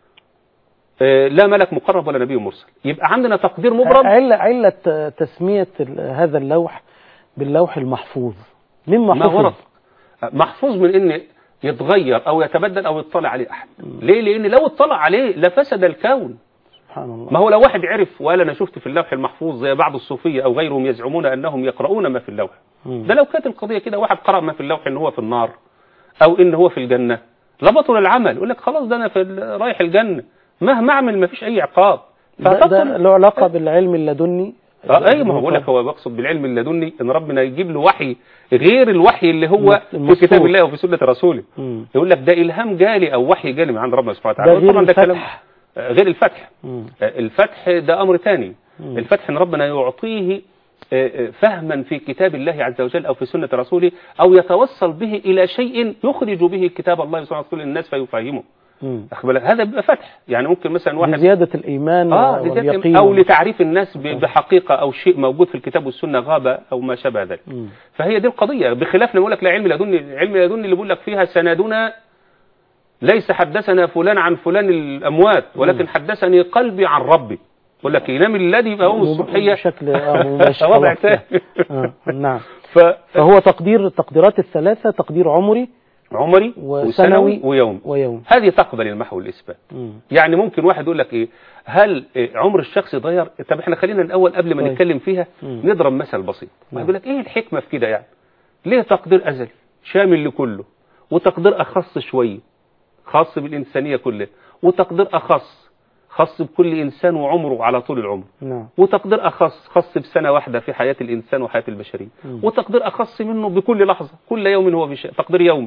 آه لا ملك مقرب ولا نبي مرسل. يبقى عندنا تقدير مبرم. علة علة تسمية هذا اللوح باللوح المحفوظ من محفوظ؟ محفوظ من ان يتغير او يتبدل او يطلع عليه احد. مم. ليه؟ لان لو اطلع عليه لفسد الكون. الله. ما هو لو واحد عرف وقال انا شفت في اللوح المحفوظ زي بعض الصوفيه او غيرهم يزعمون انهم يقرؤون ما في اللوح، ده لو كانت القضيه كده واحد قرأ ما في اللوح ان هو في النار او ان هو في الجنه لبطل العمل، يقول لك خلاص ده انا في رايح الجنه مهما اعمل ما فيش اي عقاب. ده, ده له علاقه بالعلم اللدني. اه اي ما هو بقول لك هو بيقصد بالعلم اللدني ان ربنا يجيب له وحي غير الوحي اللي هو في كتاب الله وفي سنه رسوله. يقول لك ده الهام جالي او وحي جالي من عند ربنا سبحانه وتعالى. طبعا ده كلام غير الفتح. مم. الفتح ده أمر ثاني. الفتح أن ربنا يعطيه فهما في كتاب الله عز وجل أو في سنة رسوله، أو يتوصل به إلى شيء يخرج به كتاب الله سبحانه وتعالى للناس فيفهمه. هذا بيبقى فتح. يعني ممكن مثلا واحد لزيادة الإيمان آه واليقين، أو لتعريف الناس بحقيقة أو شيء موجود في الكتاب والسنة غابة أو ما شابه ذلك. فهي دي القضية، بخلاف نقول لك لا علم لدني. علم لدني اللي بيقول لك فيها سندنا ليس حدثنا فلان عن فلان الأموات، ولكن حدثني قلبي عن ربي. يقول لك ينام الذي يبقى يوم الصبحية بشكل مباشر. وضع ثاني. نعم. فهو تقدير التقديرات الثلاثة تقدير عمري عمري وسنوي ويوم. ويوم هذه تقبل المحو والإثبات. يعني ممكن واحد يقول لك إيه، هل عمر الشخص يتغير؟ طب احنا خلينا الأول قبل ما طيب. نتكلم فيها مم. نضرب مثل بسيط. يقول لك إيه الحكمة في كده؟ يعني ليه تقدير أزلي شامل لكله، وتقدير أخص شوية خاص بالإنسانية كلها، وتقدير أخص خاص بكل إنسان وعمره على طول العمر، نعم. وتقدير أخص خاص بسنة واحدة في حياة الإنسان وحياة البشرية، مم. وتقدير أخص منه بكل لحظة، كل يوم هو في شيء، تقدير يومي.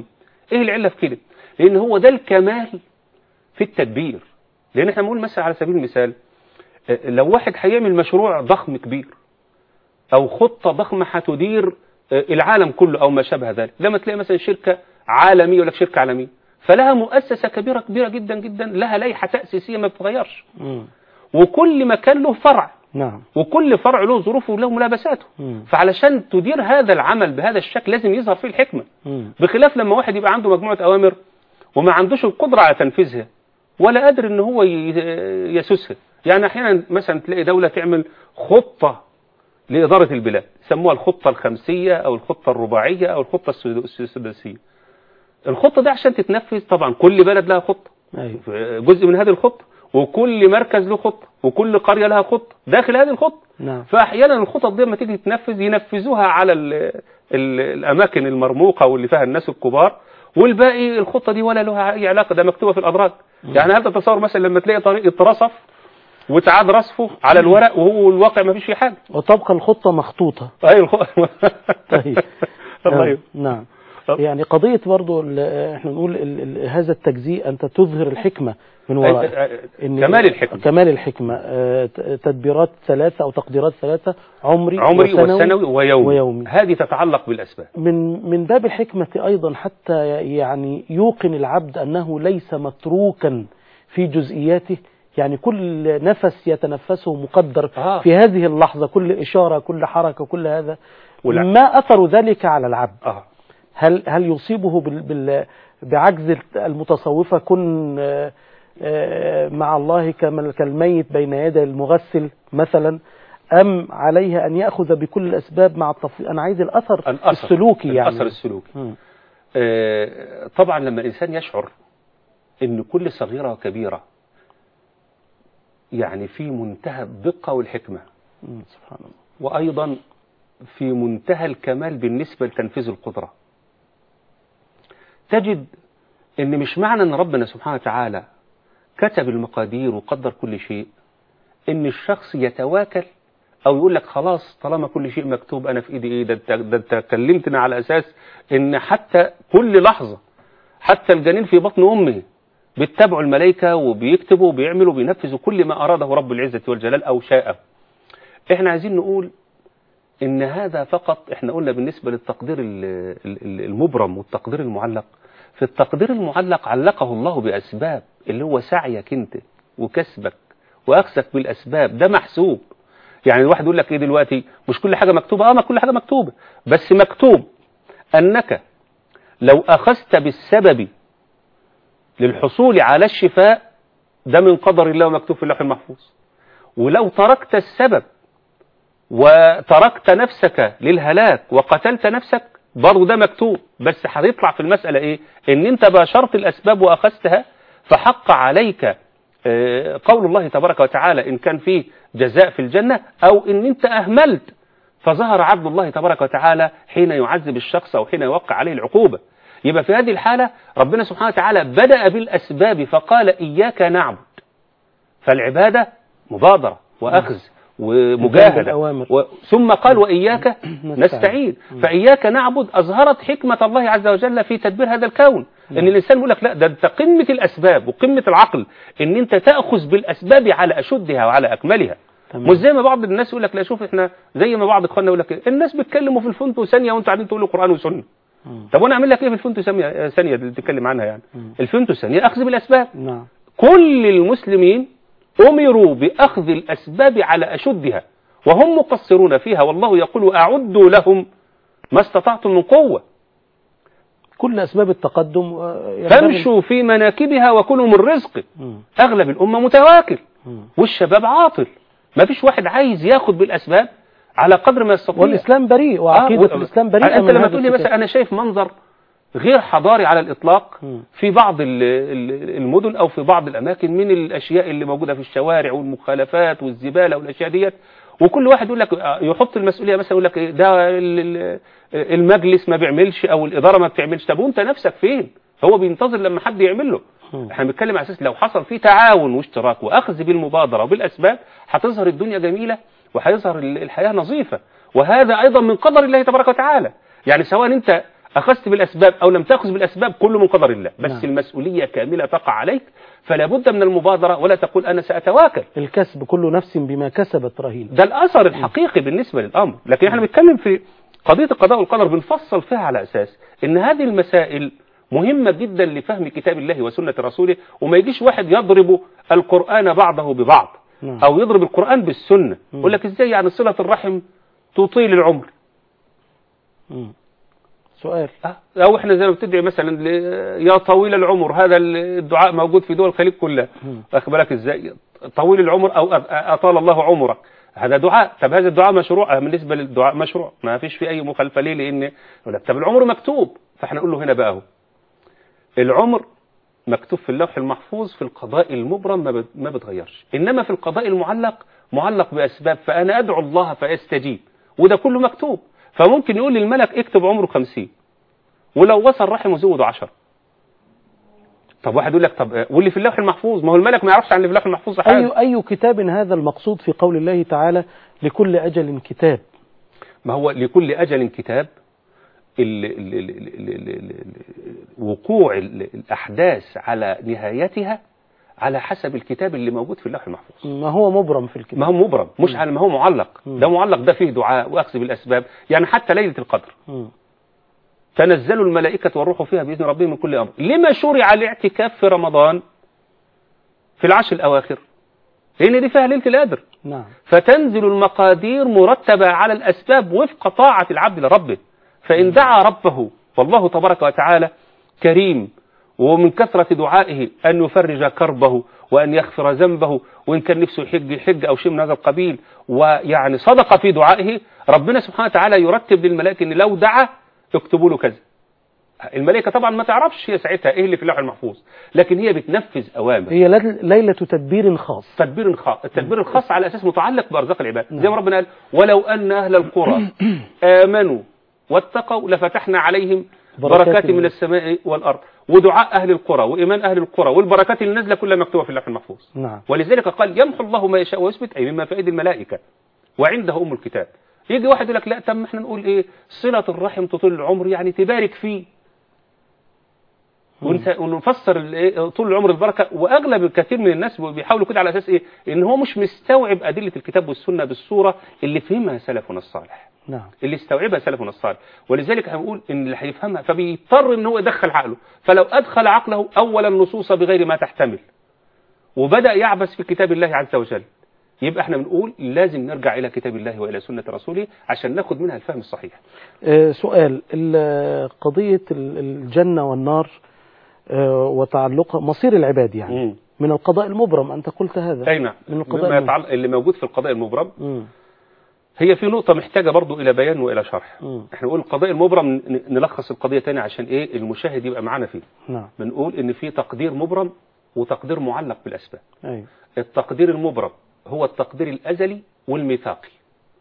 ايه العله في كده؟ لان هو ده الكمال في التدبير. لان احنا بنقول مثلا على سبيل المثال لو واحد هيعمل مشروع ضخم كبير او خطه ضخمه هتدير العالم كله او ما شابه ذلك، لما تلاقي مثلا شركه عالميه ولا شركه عالميه فلها مؤسسه كبيره كبيره جدا جدا لها لائحه تاسيسيه ما بتتغيرش، وكل مكان له فرع، نعم، وكل فرع له ظروفه وله ملابساته. مم. فعلشان تدير هذا العمل بهذا الشكل لازم يظهر فيه الحكمة. مم. بخلاف لما واحد يبقى عنده مجموعة أوامر وما عندوش القدرة على تنفيذها ولا قادر ان هو يسوسها. يعني احيانا مثلا تلاقي دولة تعمل خطة لإدارة البلاد يسموها الخطة الخمسية او الخطة الرباعية او الخطة السداسية. الخطة دي عشان تتنفذ طبعا كل بلد لها خطة. أيوة. جزء من هذه الخطة، وكل مركز له خطة، وكل قرية لها خطة داخل هذه الخطة. نعم. فأحيانا الخطط دي لما تيجي تتنفذ ينفذوها على ال ال الأماكن المرموقة واللي فيها الناس الكبار، والباقي الخطة دي ولا لها أي علاقة، ده مكتوبة في الأدراج. مم. يعني هل تتصور مثلا لما تلاقي طريق اترصف وتعاد رصفه على الورق وهو الواقع ما فيش فيه حاجة، وتبقى الخطة مخطوطة. أي الخطة. طيب. الله نعم. يعني قضية برضو احنا نقول ال ال هذا التجزيء أنت تظهر الحكمة من وراء كمال الحكمة، كمال الحكمة. تدبيرات ثلاثة أو تقديرات ثلاثة، عمري, عمري وسنوي, وسنوي ويومي. ويومي هذه تتعلق بالأسباب. من من باب الحكمة أيضا حتى يعني يوقن العبد أنه ليس متروكا في جزئياته، يعني كل نفس يتنفسه مقدر. آه. في هذه اللحظة كل إشارة كل حركة كل هذا ولا. ما أثر ذلك على العبد؟ آه. هل هل يصيبه بال بال بعجز المتصوفة كن مع الله كالميت بين يدي المغسل مثلا، أم عليه أن يأخذ بكل الأسباب مع التفصيل؟ أنا عايز الأثر, الأثر السلوكي، يعني الأثر السلوكي. آه طبعا لما الإنسان يشعر أن كل صغيرة وكبيرة يعني في منتهى الدقة والحكمة، سبحان الله، وأيضا في منتهى الكمال بالنسبة لتنفيذ القدرة، تجد ان مش معنى ان ربنا سبحانه وتعالى كتب المقادير وقدر كل شيء ان الشخص يتواكل او يقول لك خلاص طالما كل شيء مكتوب انا في ايدي ايه، ده ده انت كلمتنا على اساس ان حتى كل لحظة حتى الجنين في بطن امه بيتبعوا الملائكة وبيكتبوا وبيعملوا وبينفذوا كل ما اراده رب العزة والجلال او شاءه. احنا عايزين نقول ان هذا فقط، احنا قلنا بالنسبة للتقدير المبرم والتقدير المعلق، في التقدير المعلق علقه الله بأسباب اللي هو سعيك انت وكسبك واخذك بالأسباب، ده محسوب. يعني الواحد يقول لك ايه دلوقتي مش كل حاجة مكتوبة، اه ما كل حاجة مكتوبة، بس مكتوب انك لو اخذت بالسبب للحصول على الشفاء ده من قدر الله ومكتوب في اللوح المحفوظ، ولو تركت السبب وتركت نفسك للهلاك وقتلت نفسك برضو ده مكتوب، بس هيطلع في المسألة ايه؟ ان انت باشرت الاسباب واخذتها فحق عليك قول الله تبارك وتعالى ان كان فيه جزاء في الجنة، او ان انت اهملت فظهر عبد الله تبارك وتعالى حين يعذب الشخص او حين يوقع عليه العقوبة. يبقى في هذه الحالة ربنا سبحانه وتعالى بدأ بالاسباب فقال اياك نعبد، فالعبادة مبادرة واخذ ومجاهدة، و... ثم قال وإياك نستعين. فإياك نعبد أظهرت حكمة الله عز وجل في تدبير هذا الكون. إن الإنسان يقول لك لا ده انت قمة الأسباب وقمة العقل إن أنت تأخذ بالأسباب على أشدها وعلى أكملها. مش زي ما بعض الناس يقول لك لا شوف إحنا زي ما بعض إخواننا يقول لك الناس بيتكلموا في الفنتو ثانية وأنتوا قاعدين تقولوا قرآن وسنة. طب وأنا أعمل لك إيه في الفنتو ثانية اللي تتكلم عنها؟ يعني الفنتو ثانية أخذ بالأسباب. كل المسلمين أمروا بأخذ الأسباب على أشدها وهم مقصرون فيها، والله يقول أعدوا لهم ما استطعتم من قوة. كل أسباب التقدم فامشوا في مناكبها وكلوا من رزق. أغلب الأمة متواكل والشباب عاطل، ما فيش واحد عايز ياخد بالأسباب على قدر ما يستطيع. والإسلام بريء وعقيدة آه الإسلام بريئة. أنت لما تقول لي مثلا أنا شايف منظر غير حضاري على الإطلاق في بعض المدن أو في بعض الأماكن من الأشياء اللي موجودة في الشوارع والمخالفات والزبالة والأشياء ديت، وكل واحد يقول لك يحط المسؤولية مثلا يقول لك ده المجلس ما بيعملش أو الإدارة ما بتعملش. طب وأنت نفسك فين؟ هو بينتظر لما حد يعمل له. احنا بنتكلم على أساس لو حصل فيه تعاون واشتراك وأخذ بالمبادرة وبالأسباب هتظهر الدنيا جميلة وهيظهر الحياة نظيفة، وهذا أيضا من قدر الله تبارك وتعالى. يعني سواء أنت أخذت بالأسباب أو لم تأخذ بالأسباب كله من قدر الله، بس نعم. المسؤولية كاملة تقع عليك، فلا بد من المبادرة ولا تقول أنا سأتواكل. الكسب كل نفس بما كسبت رهين. ده الأثر الحقيقي بالنسبة للأمر. لكن احنا بنتكلم في قضية القضاء والقدر بنفصل فيها على أساس إن هذه المسائل مهمة جدا لفهم كتاب الله وسنة رسوله، وما يجيش واحد يضرب القرآن بعضه ببعض نعم. أو يضرب القرآن بالسنة. يقول لك إزاي يعني صلة الرحم تطيل العمر؟ مم. سؤال. أو إحنا زي ما بتدعي مثلا يا طويل العمر، هذا الدعاء موجود في دول الخليج كلها، واخد بالك إزاي؟ طويل العمر أو أطال الله عمرك، هذا دعاء. طب هذا الدعاء مشروع؟ بالنسبة للدعاء مشروع، ما فيش فيه أي مخالفة. ليه؟ لأن يقول لك طب العمر مكتوب، فإحنا نقول له هنا بقى هو العمر مكتوب في اللوح المحفوظ في القضاء المبرم ما ما بتغيرش، إنما في القضاء المعلق معلق بأسباب، فأنا أدعو الله فيستجيب، وده كله مكتوب. فممكن يقول للملك اكتب عمره خمسين، ولو وصل رحمه زوده عشرة. طب واحد يقول لك طب واللي في اللوح المحفوظ، ما هو الملك ما يعرفش عن اللي في اللوح المحفوظ حاجة. أي أي كتاب هذا المقصود في قول الله تعالى لكل أجل كتاب؟ ما هو لكل أجل كتاب. ال ال ال ال ال ال وقوع الأحداث على نهايتها على حسب الكتاب اللي موجود في اللوح المحفوظ. ما هو مبرم في الكتاب. ما هو مبرم، مش على ما هو معلق. ده معلق، ده فيه دعاء وأخذ بالأسباب. يعني حتى ليلة القدر م. تنزل الملائكة والروح فيها بإذن ربهم من كل أمر. لما شرع الاعتكاف في رمضان في العشر الأواخر؟ لأن دي فيها ليلة القدر. نعم. فتنزل المقادير مرتبة على الأسباب وفق طاعة العبد لربه. فإن دعا ربه، والله تبارك وتعالى كريم، ومن كثرة دعائه أن يفرج كربه وأن يغفر ذنبه، وإن كان نفسه يحج يحج أو شيء من هذا القبيل، ويعني صدق في دعائه، ربنا سبحانه وتعالى يرتب للملائكة إن لو دعا اكتبوا له كذا. الملائكة طبعا ما تعرفش هي ساعتها إيه اللي في اللوح المحفوظ، لكن هي بتنفذ أوامر. هي ليلة تدبير خاص. تدبير خاص. التدبير الخاص على أساس متعلق بأرزاق العباد. زي ما ربنا قال ولو أن أهل القرى آمنوا واتقوا لفتحنا عليهم بركات من السماء والأرض. ودعاء أهل القرى وإيمان أهل القرى والبركات اللي نازلة كلها مكتوبة في اللوح المحفوظ. نعم. ولذلك قال يمحو الله ما يشاء ويثبت، أي مما في أيدي الملائكة وعنده أم الكتاب. يجي واحد يقول لك لا، تم احنا نقول إيه؟ صلة الرحم تطول العمر، يعني تبارك فيه ونفسر طول العمر البركة. وأغلب الكثير من الناس بيحاولوا كده على أساس إيه؟ إن هو مش مستوعب أدلة الكتاب والسنة بالصورة اللي فهمها سلفنا الصالح. نعم. اللي استوعبها سلفنا الصالح. ولذلك هنقول ان اللي هيفهمها فبيضطر ان هو يدخل عقله. فلو ادخل عقله اول النصوص بغير ما تحتمل وبدأ يعبث في كتاب الله عز وجل، يبقى احنا بنقول لازم نرجع الى كتاب الله والى سنة رسوله عشان ناخد منها الفهم الصحيح. آه سؤال، قضية الجنة والنار آه وتعلقها مصير العباد يعني م. من القضاء المبرم، انت قلت هذا. اي نعم. من القضاء المبرم. اللي موجود في القضاء المبرم م. هي في نقطة محتاجة برضو إلى بيان وإلى شرح. م. احنا نقول القضاء المبرم نلخص القضية تاني عشان إيه المشاهد يبقى معانا فيه. نعم. بنقول إن في تقدير مبرم وتقدير معلق بالأسباب. أي. التقدير المبرم هو التقدير الأزلي والميثاقي،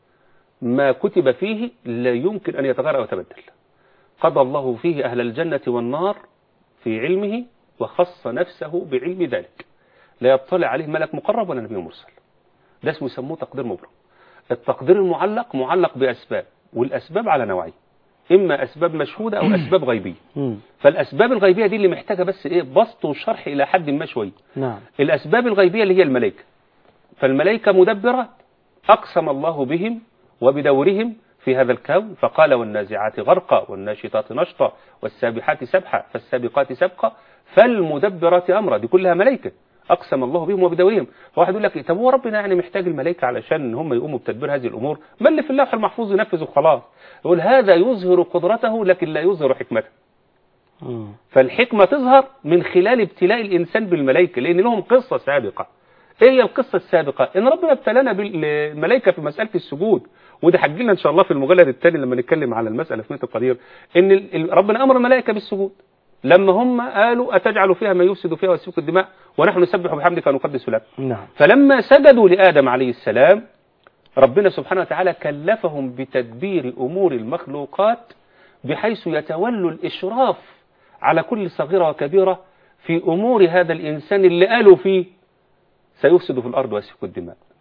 ما كتب فيه لا يمكن أن يتغير أو يتبدل. قضى الله فيه أهل الجنة والنار في علمه وخص نفسه بعلم ذلك، لا يطلع عليه ملك مقرب ولا نبي مرسل. ده اسمه يسموه تقدير مبرم. التقدير المعلق معلق بأسباب، والأسباب على نوعين، إما أسباب مشهودة أو أسباب غيبية. فالأسباب الغيبية دي اللي محتاجة بس إيه بسط وشرح إلى حد ما شوي. نعم. الأسباب الغيبية اللي هي الملائكة، فالملائكة مدبرات أقسم الله بهم وبدورهم في هذا الكون، فقال والنازعات غرقا والناشطات نشطا والسابحات سبحا فالسابقات سبقا فالمدبرات أمرا. دي كلها ملائكة أقسم الله بهم وبدورهم. فواحد يقول لك طب هو ربنا يعني محتاج الملائكة علشان هم يقوموا بتدبير هذه الأمور؟ ما اللي في اللوح المحفوظ ينفذ وخلاص. يقول هذا يظهر قدرته لكن لا يظهر حكمته. مم. فالحكمة تظهر من خلال ابتلاء الإنسان بالملائكة، لأن لهم قصة سابقة. إيه هي القصة السابقة؟ إن ربنا ابتلانا بالملائكة في مسألة السجود، وده حج لنا إن شاء الله في المجلد الثاني لما نتكلم على المسألة في مئة القدير، إن ربنا أمر الملائكة بالسجود لما هم قالوا أتجعل فيها ما يفسد فيها ويسفك الدماء ونحن نسبح بحمدك ونقدس لك. نعم. فلما سجدوا لآدم عليه السلام ربنا سبحانه وتعالى كلفهم بتدبير أمور المخلوقات بحيث يتولوا الإشراف على كل صغيرة وكبيرة في أمور هذا الإنسان اللي قالوا فيه سيفسد في الأرض ويسفك الدماء.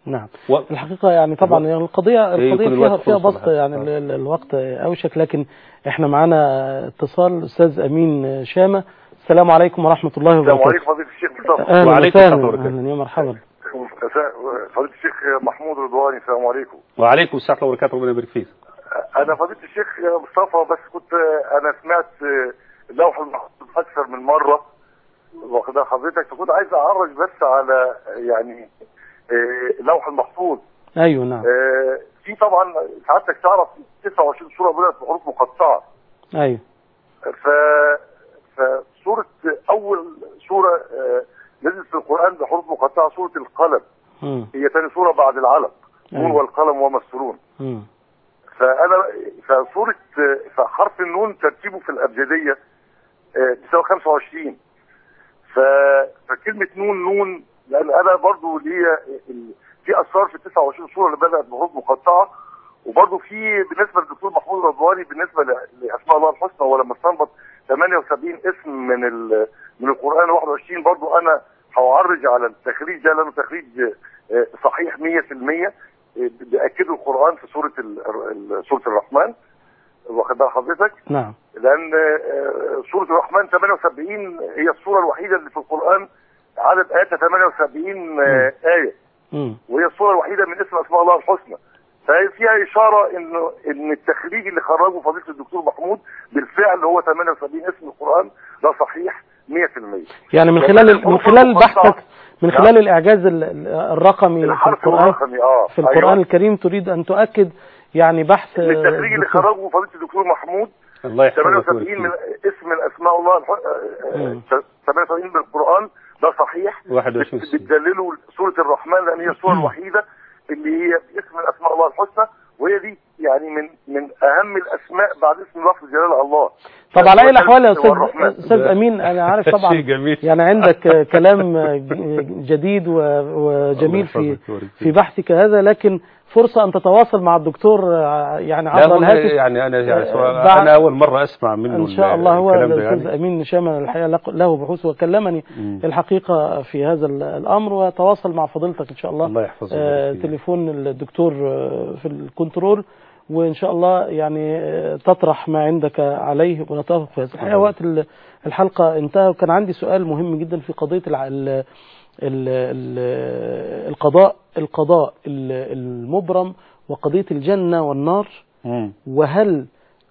نعم. و... الحقيقة يعني طبعا يعني القضية القضية فيها فيها بسط يعني آه. ال- ال- الوقت أوشك، لكن احنا معانا اتصال أستاذ أمين شامة. السلام عليكم ورحمة الله وبركاته. السلام عليكم فضيلة الشيخ مصطفى. أهلا وعليكم وسهلا. السلام ورحمة الله. أهلا يا مرحبا. فضيلة الشيخ محمود رضواني، السلام عليكم. وعليكم السلام ورحمة الله وبركاته، ربنا يبارك فيك. أنا فضيلة الشيخ مصطفى بس كنت أنا سمعت اللوح المحفوظ أكثر من مرة واخد حضرتك، فكنت عايز أعرج بس على يعني اللوح المحفوظ. أيوه نعم. في طبعا سعادتك تعرف تسعة وعشرين سورة بدأت بحروف مقطعة. أيوه. ف فسورة أول سورة نزلت في القرآن بحروف مقطعة سورة القلم. مم. هي ثاني سورة بعد العلق. نون أيوه. والقلم وما يسطرون. مم. فأنا فسورة فحرف النون ترتيبه في الأبجدية تساوي خمسة وعشرين. ف... فكلمة نون نون لأن أنا برضو ليا في أسرار في ال تسعة وعشرين سورة اللي بدأت بحروف مقطعة، وبرضو في بالنسبة للدكتور محمود رضواني بالنسبة لأسماء الله الحسنى ولما استنبط ثمانية وسبعين اسم من ال... من القرآن واحد وعشرين، برضو أنا هعرج على التخريج ده لأنه تخريج صحيح مية في المية بيأكدوا القرآن في سورة ال... سورة الرحمن واخد بال حضرتك؟ نعم. لأن سورة الرحمن ثمانية وسبعين هي السورة الوحيدة اللي في القرآن عدد آياتها ثمانية وسبعين آية. مم. وهي السورة الوحيدة من اسم أسماء الله الحسنى. فهي فيها إشارة إنه إن التخريج اللي خرجه فضيلة الدكتور محمود بالفعل هو ثمانية وسبعين اسم القرآن ده صحيح مية في المية. يعني من خلال من خلال بحثك من خلال الإعجاز الرقمي في القرآن الرقمي آه. في القرآن أيوة. الكريم تريد أن تؤكد يعني بحث التخريج اللي خرجه فضيلة الدكتور محمود الله يحفظه ثمانية وسبعين من اسم من اسماء الله ثمانية وسبعين بالقرآن ده صحيح. بتدلله سورة الرحمن لأن هي السورة الوحيدة اللي هي اسم من اسماء الله الحسنى، وهي دي يعني من من اهم الاسماء بعد اسم لفظ جلال الله. طب على اي الاحوال يا استاذ استاذ امين، انا عارف طبعا يعني عندك كلام جديد وجميل في في بحثك هذا، لكن فرصة أن تتواصل مع الدكتور يعني عبر الهاتف. يعني أنا يعني أنا أول مرة أسمع منه إن شاء الله. هو الأستاذ يعني. أمين شامة الحقيقة له بحوث وكلمني م. الحقيقة في هذا الأمر، وتواصل مع فضيلتك إن شاء الله. الله يحفظه. آه تليفون الدكتور في الكنترول، وإن شاء الله يعني تطرح ما عندك عليه ونتوافق في هذا. الحقيقة وقت الحلقة انتهى، وكان عندي سؤال مهم جدا في قضية ال ال ال القضاء القضاء المبرم وقضية الجنة والنار. م. وهل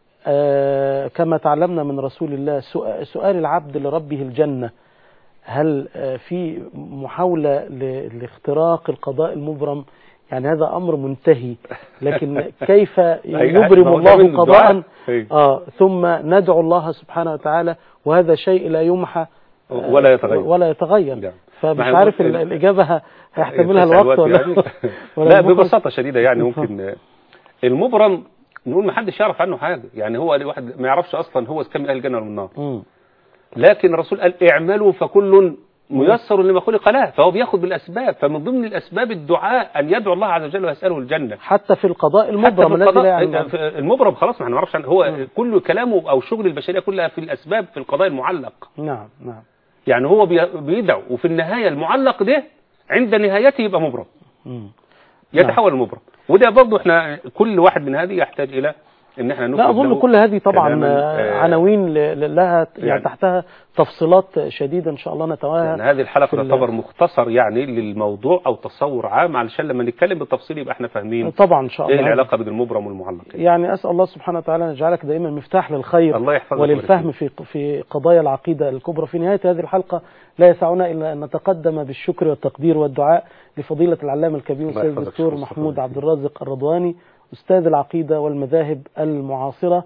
آه كما تعلمنا من رسول الله سؤال العبد لربه الجنة، هل آه في محاولة لاختراق القضاء المبرم؟ يعني هذا أمر منتهي، لكن كيف يبرم الله قضاء آه ثم ندعو الله سبحانه وتعالى وهذا شيء لا يمحى آه ولا يتغير ولا يتغير فمش عارف الإجابة هيحتملها الوقت ولا يعني لا ببساطة شديدة يعني ممكن المبرم نقول ما حدش يعرف عنه حاجة، يعني هو الواحد ما يعرفش أصلا هو كم أهل الجنة ولا النار، لكن الرسول قال اعملوا فكل ميسر لما خلق له، فهو بياخد بالأسباب، فمن ضمن الأسباب الدعاء أن يدعو الله عز وجل ويسأله الجنة حتى في القضاء المبرم. الذي لا المبرم خلاص ما احنا ما نعرفش عنه، هو م. كل كلامه أو شغل البشرية كلها في الأسباب في القضاء المعلق. نعم نعم. يعني هو بيدعو وفي النهاية المعلق ده عند نهايته يبقى مبرم، يتحول نعم. المبرم. وده برضه احنا كل واحد من هذه يحتاج إلى ان احنا لا اظن كل هذه طبعا عناوين لها يعني, يعني تحتها تفصيلات شديده ان شاء الله نتواها. يعني هذه الحلقه تعتبر مختصر يعني للموضوع او تصور عام علشان لما نتكلم بالتفصيل يبقى احنا فاهمين طبعا ان شاء الله ايه العلاقه بين المبرم والمعلق. يعني اسال الله سبحانه وتعالى ان يجعلك دائما مفتاح للخير الله يحفظك وللفهم في في قضايا العقيده الكبرى. في نهايه هذه الحلقه لا يسعنا الا ان نتقدم بالشكر والتقدير والدعاء لفضيله العلامه الكبير الاستاذ الدكتور محمود عبد الرازق الرضواني أستاذ العقيدة والمذاهب المعاصرة،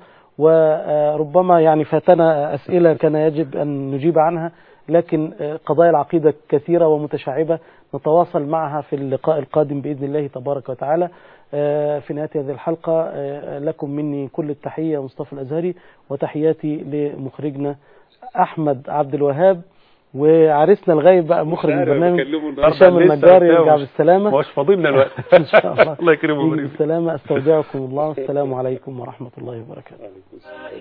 وربما يعني فاتنا أسئلة كان يجب أن نجيب عنها، لكن قضايا العقيدة كثيرة ومتشعبة نتواصل معها في اللقاء القادم بإذن الله تبارك وتعالى. في نهاية هذه الحلقة لكم مني كل التحية مصطفى الأزهري، وتحياتي لمخرجنا أحمد عبد الوهاب، وعرسنا الغايب بقى مخرج البرنامج هشام النجار يرجع بالسلامة. مش فاضلنا الوقت إن شاء الله. الله يكرمه. بالسلامة. استودعكم الله. السلام عليكم ورحمة الله وبركاته.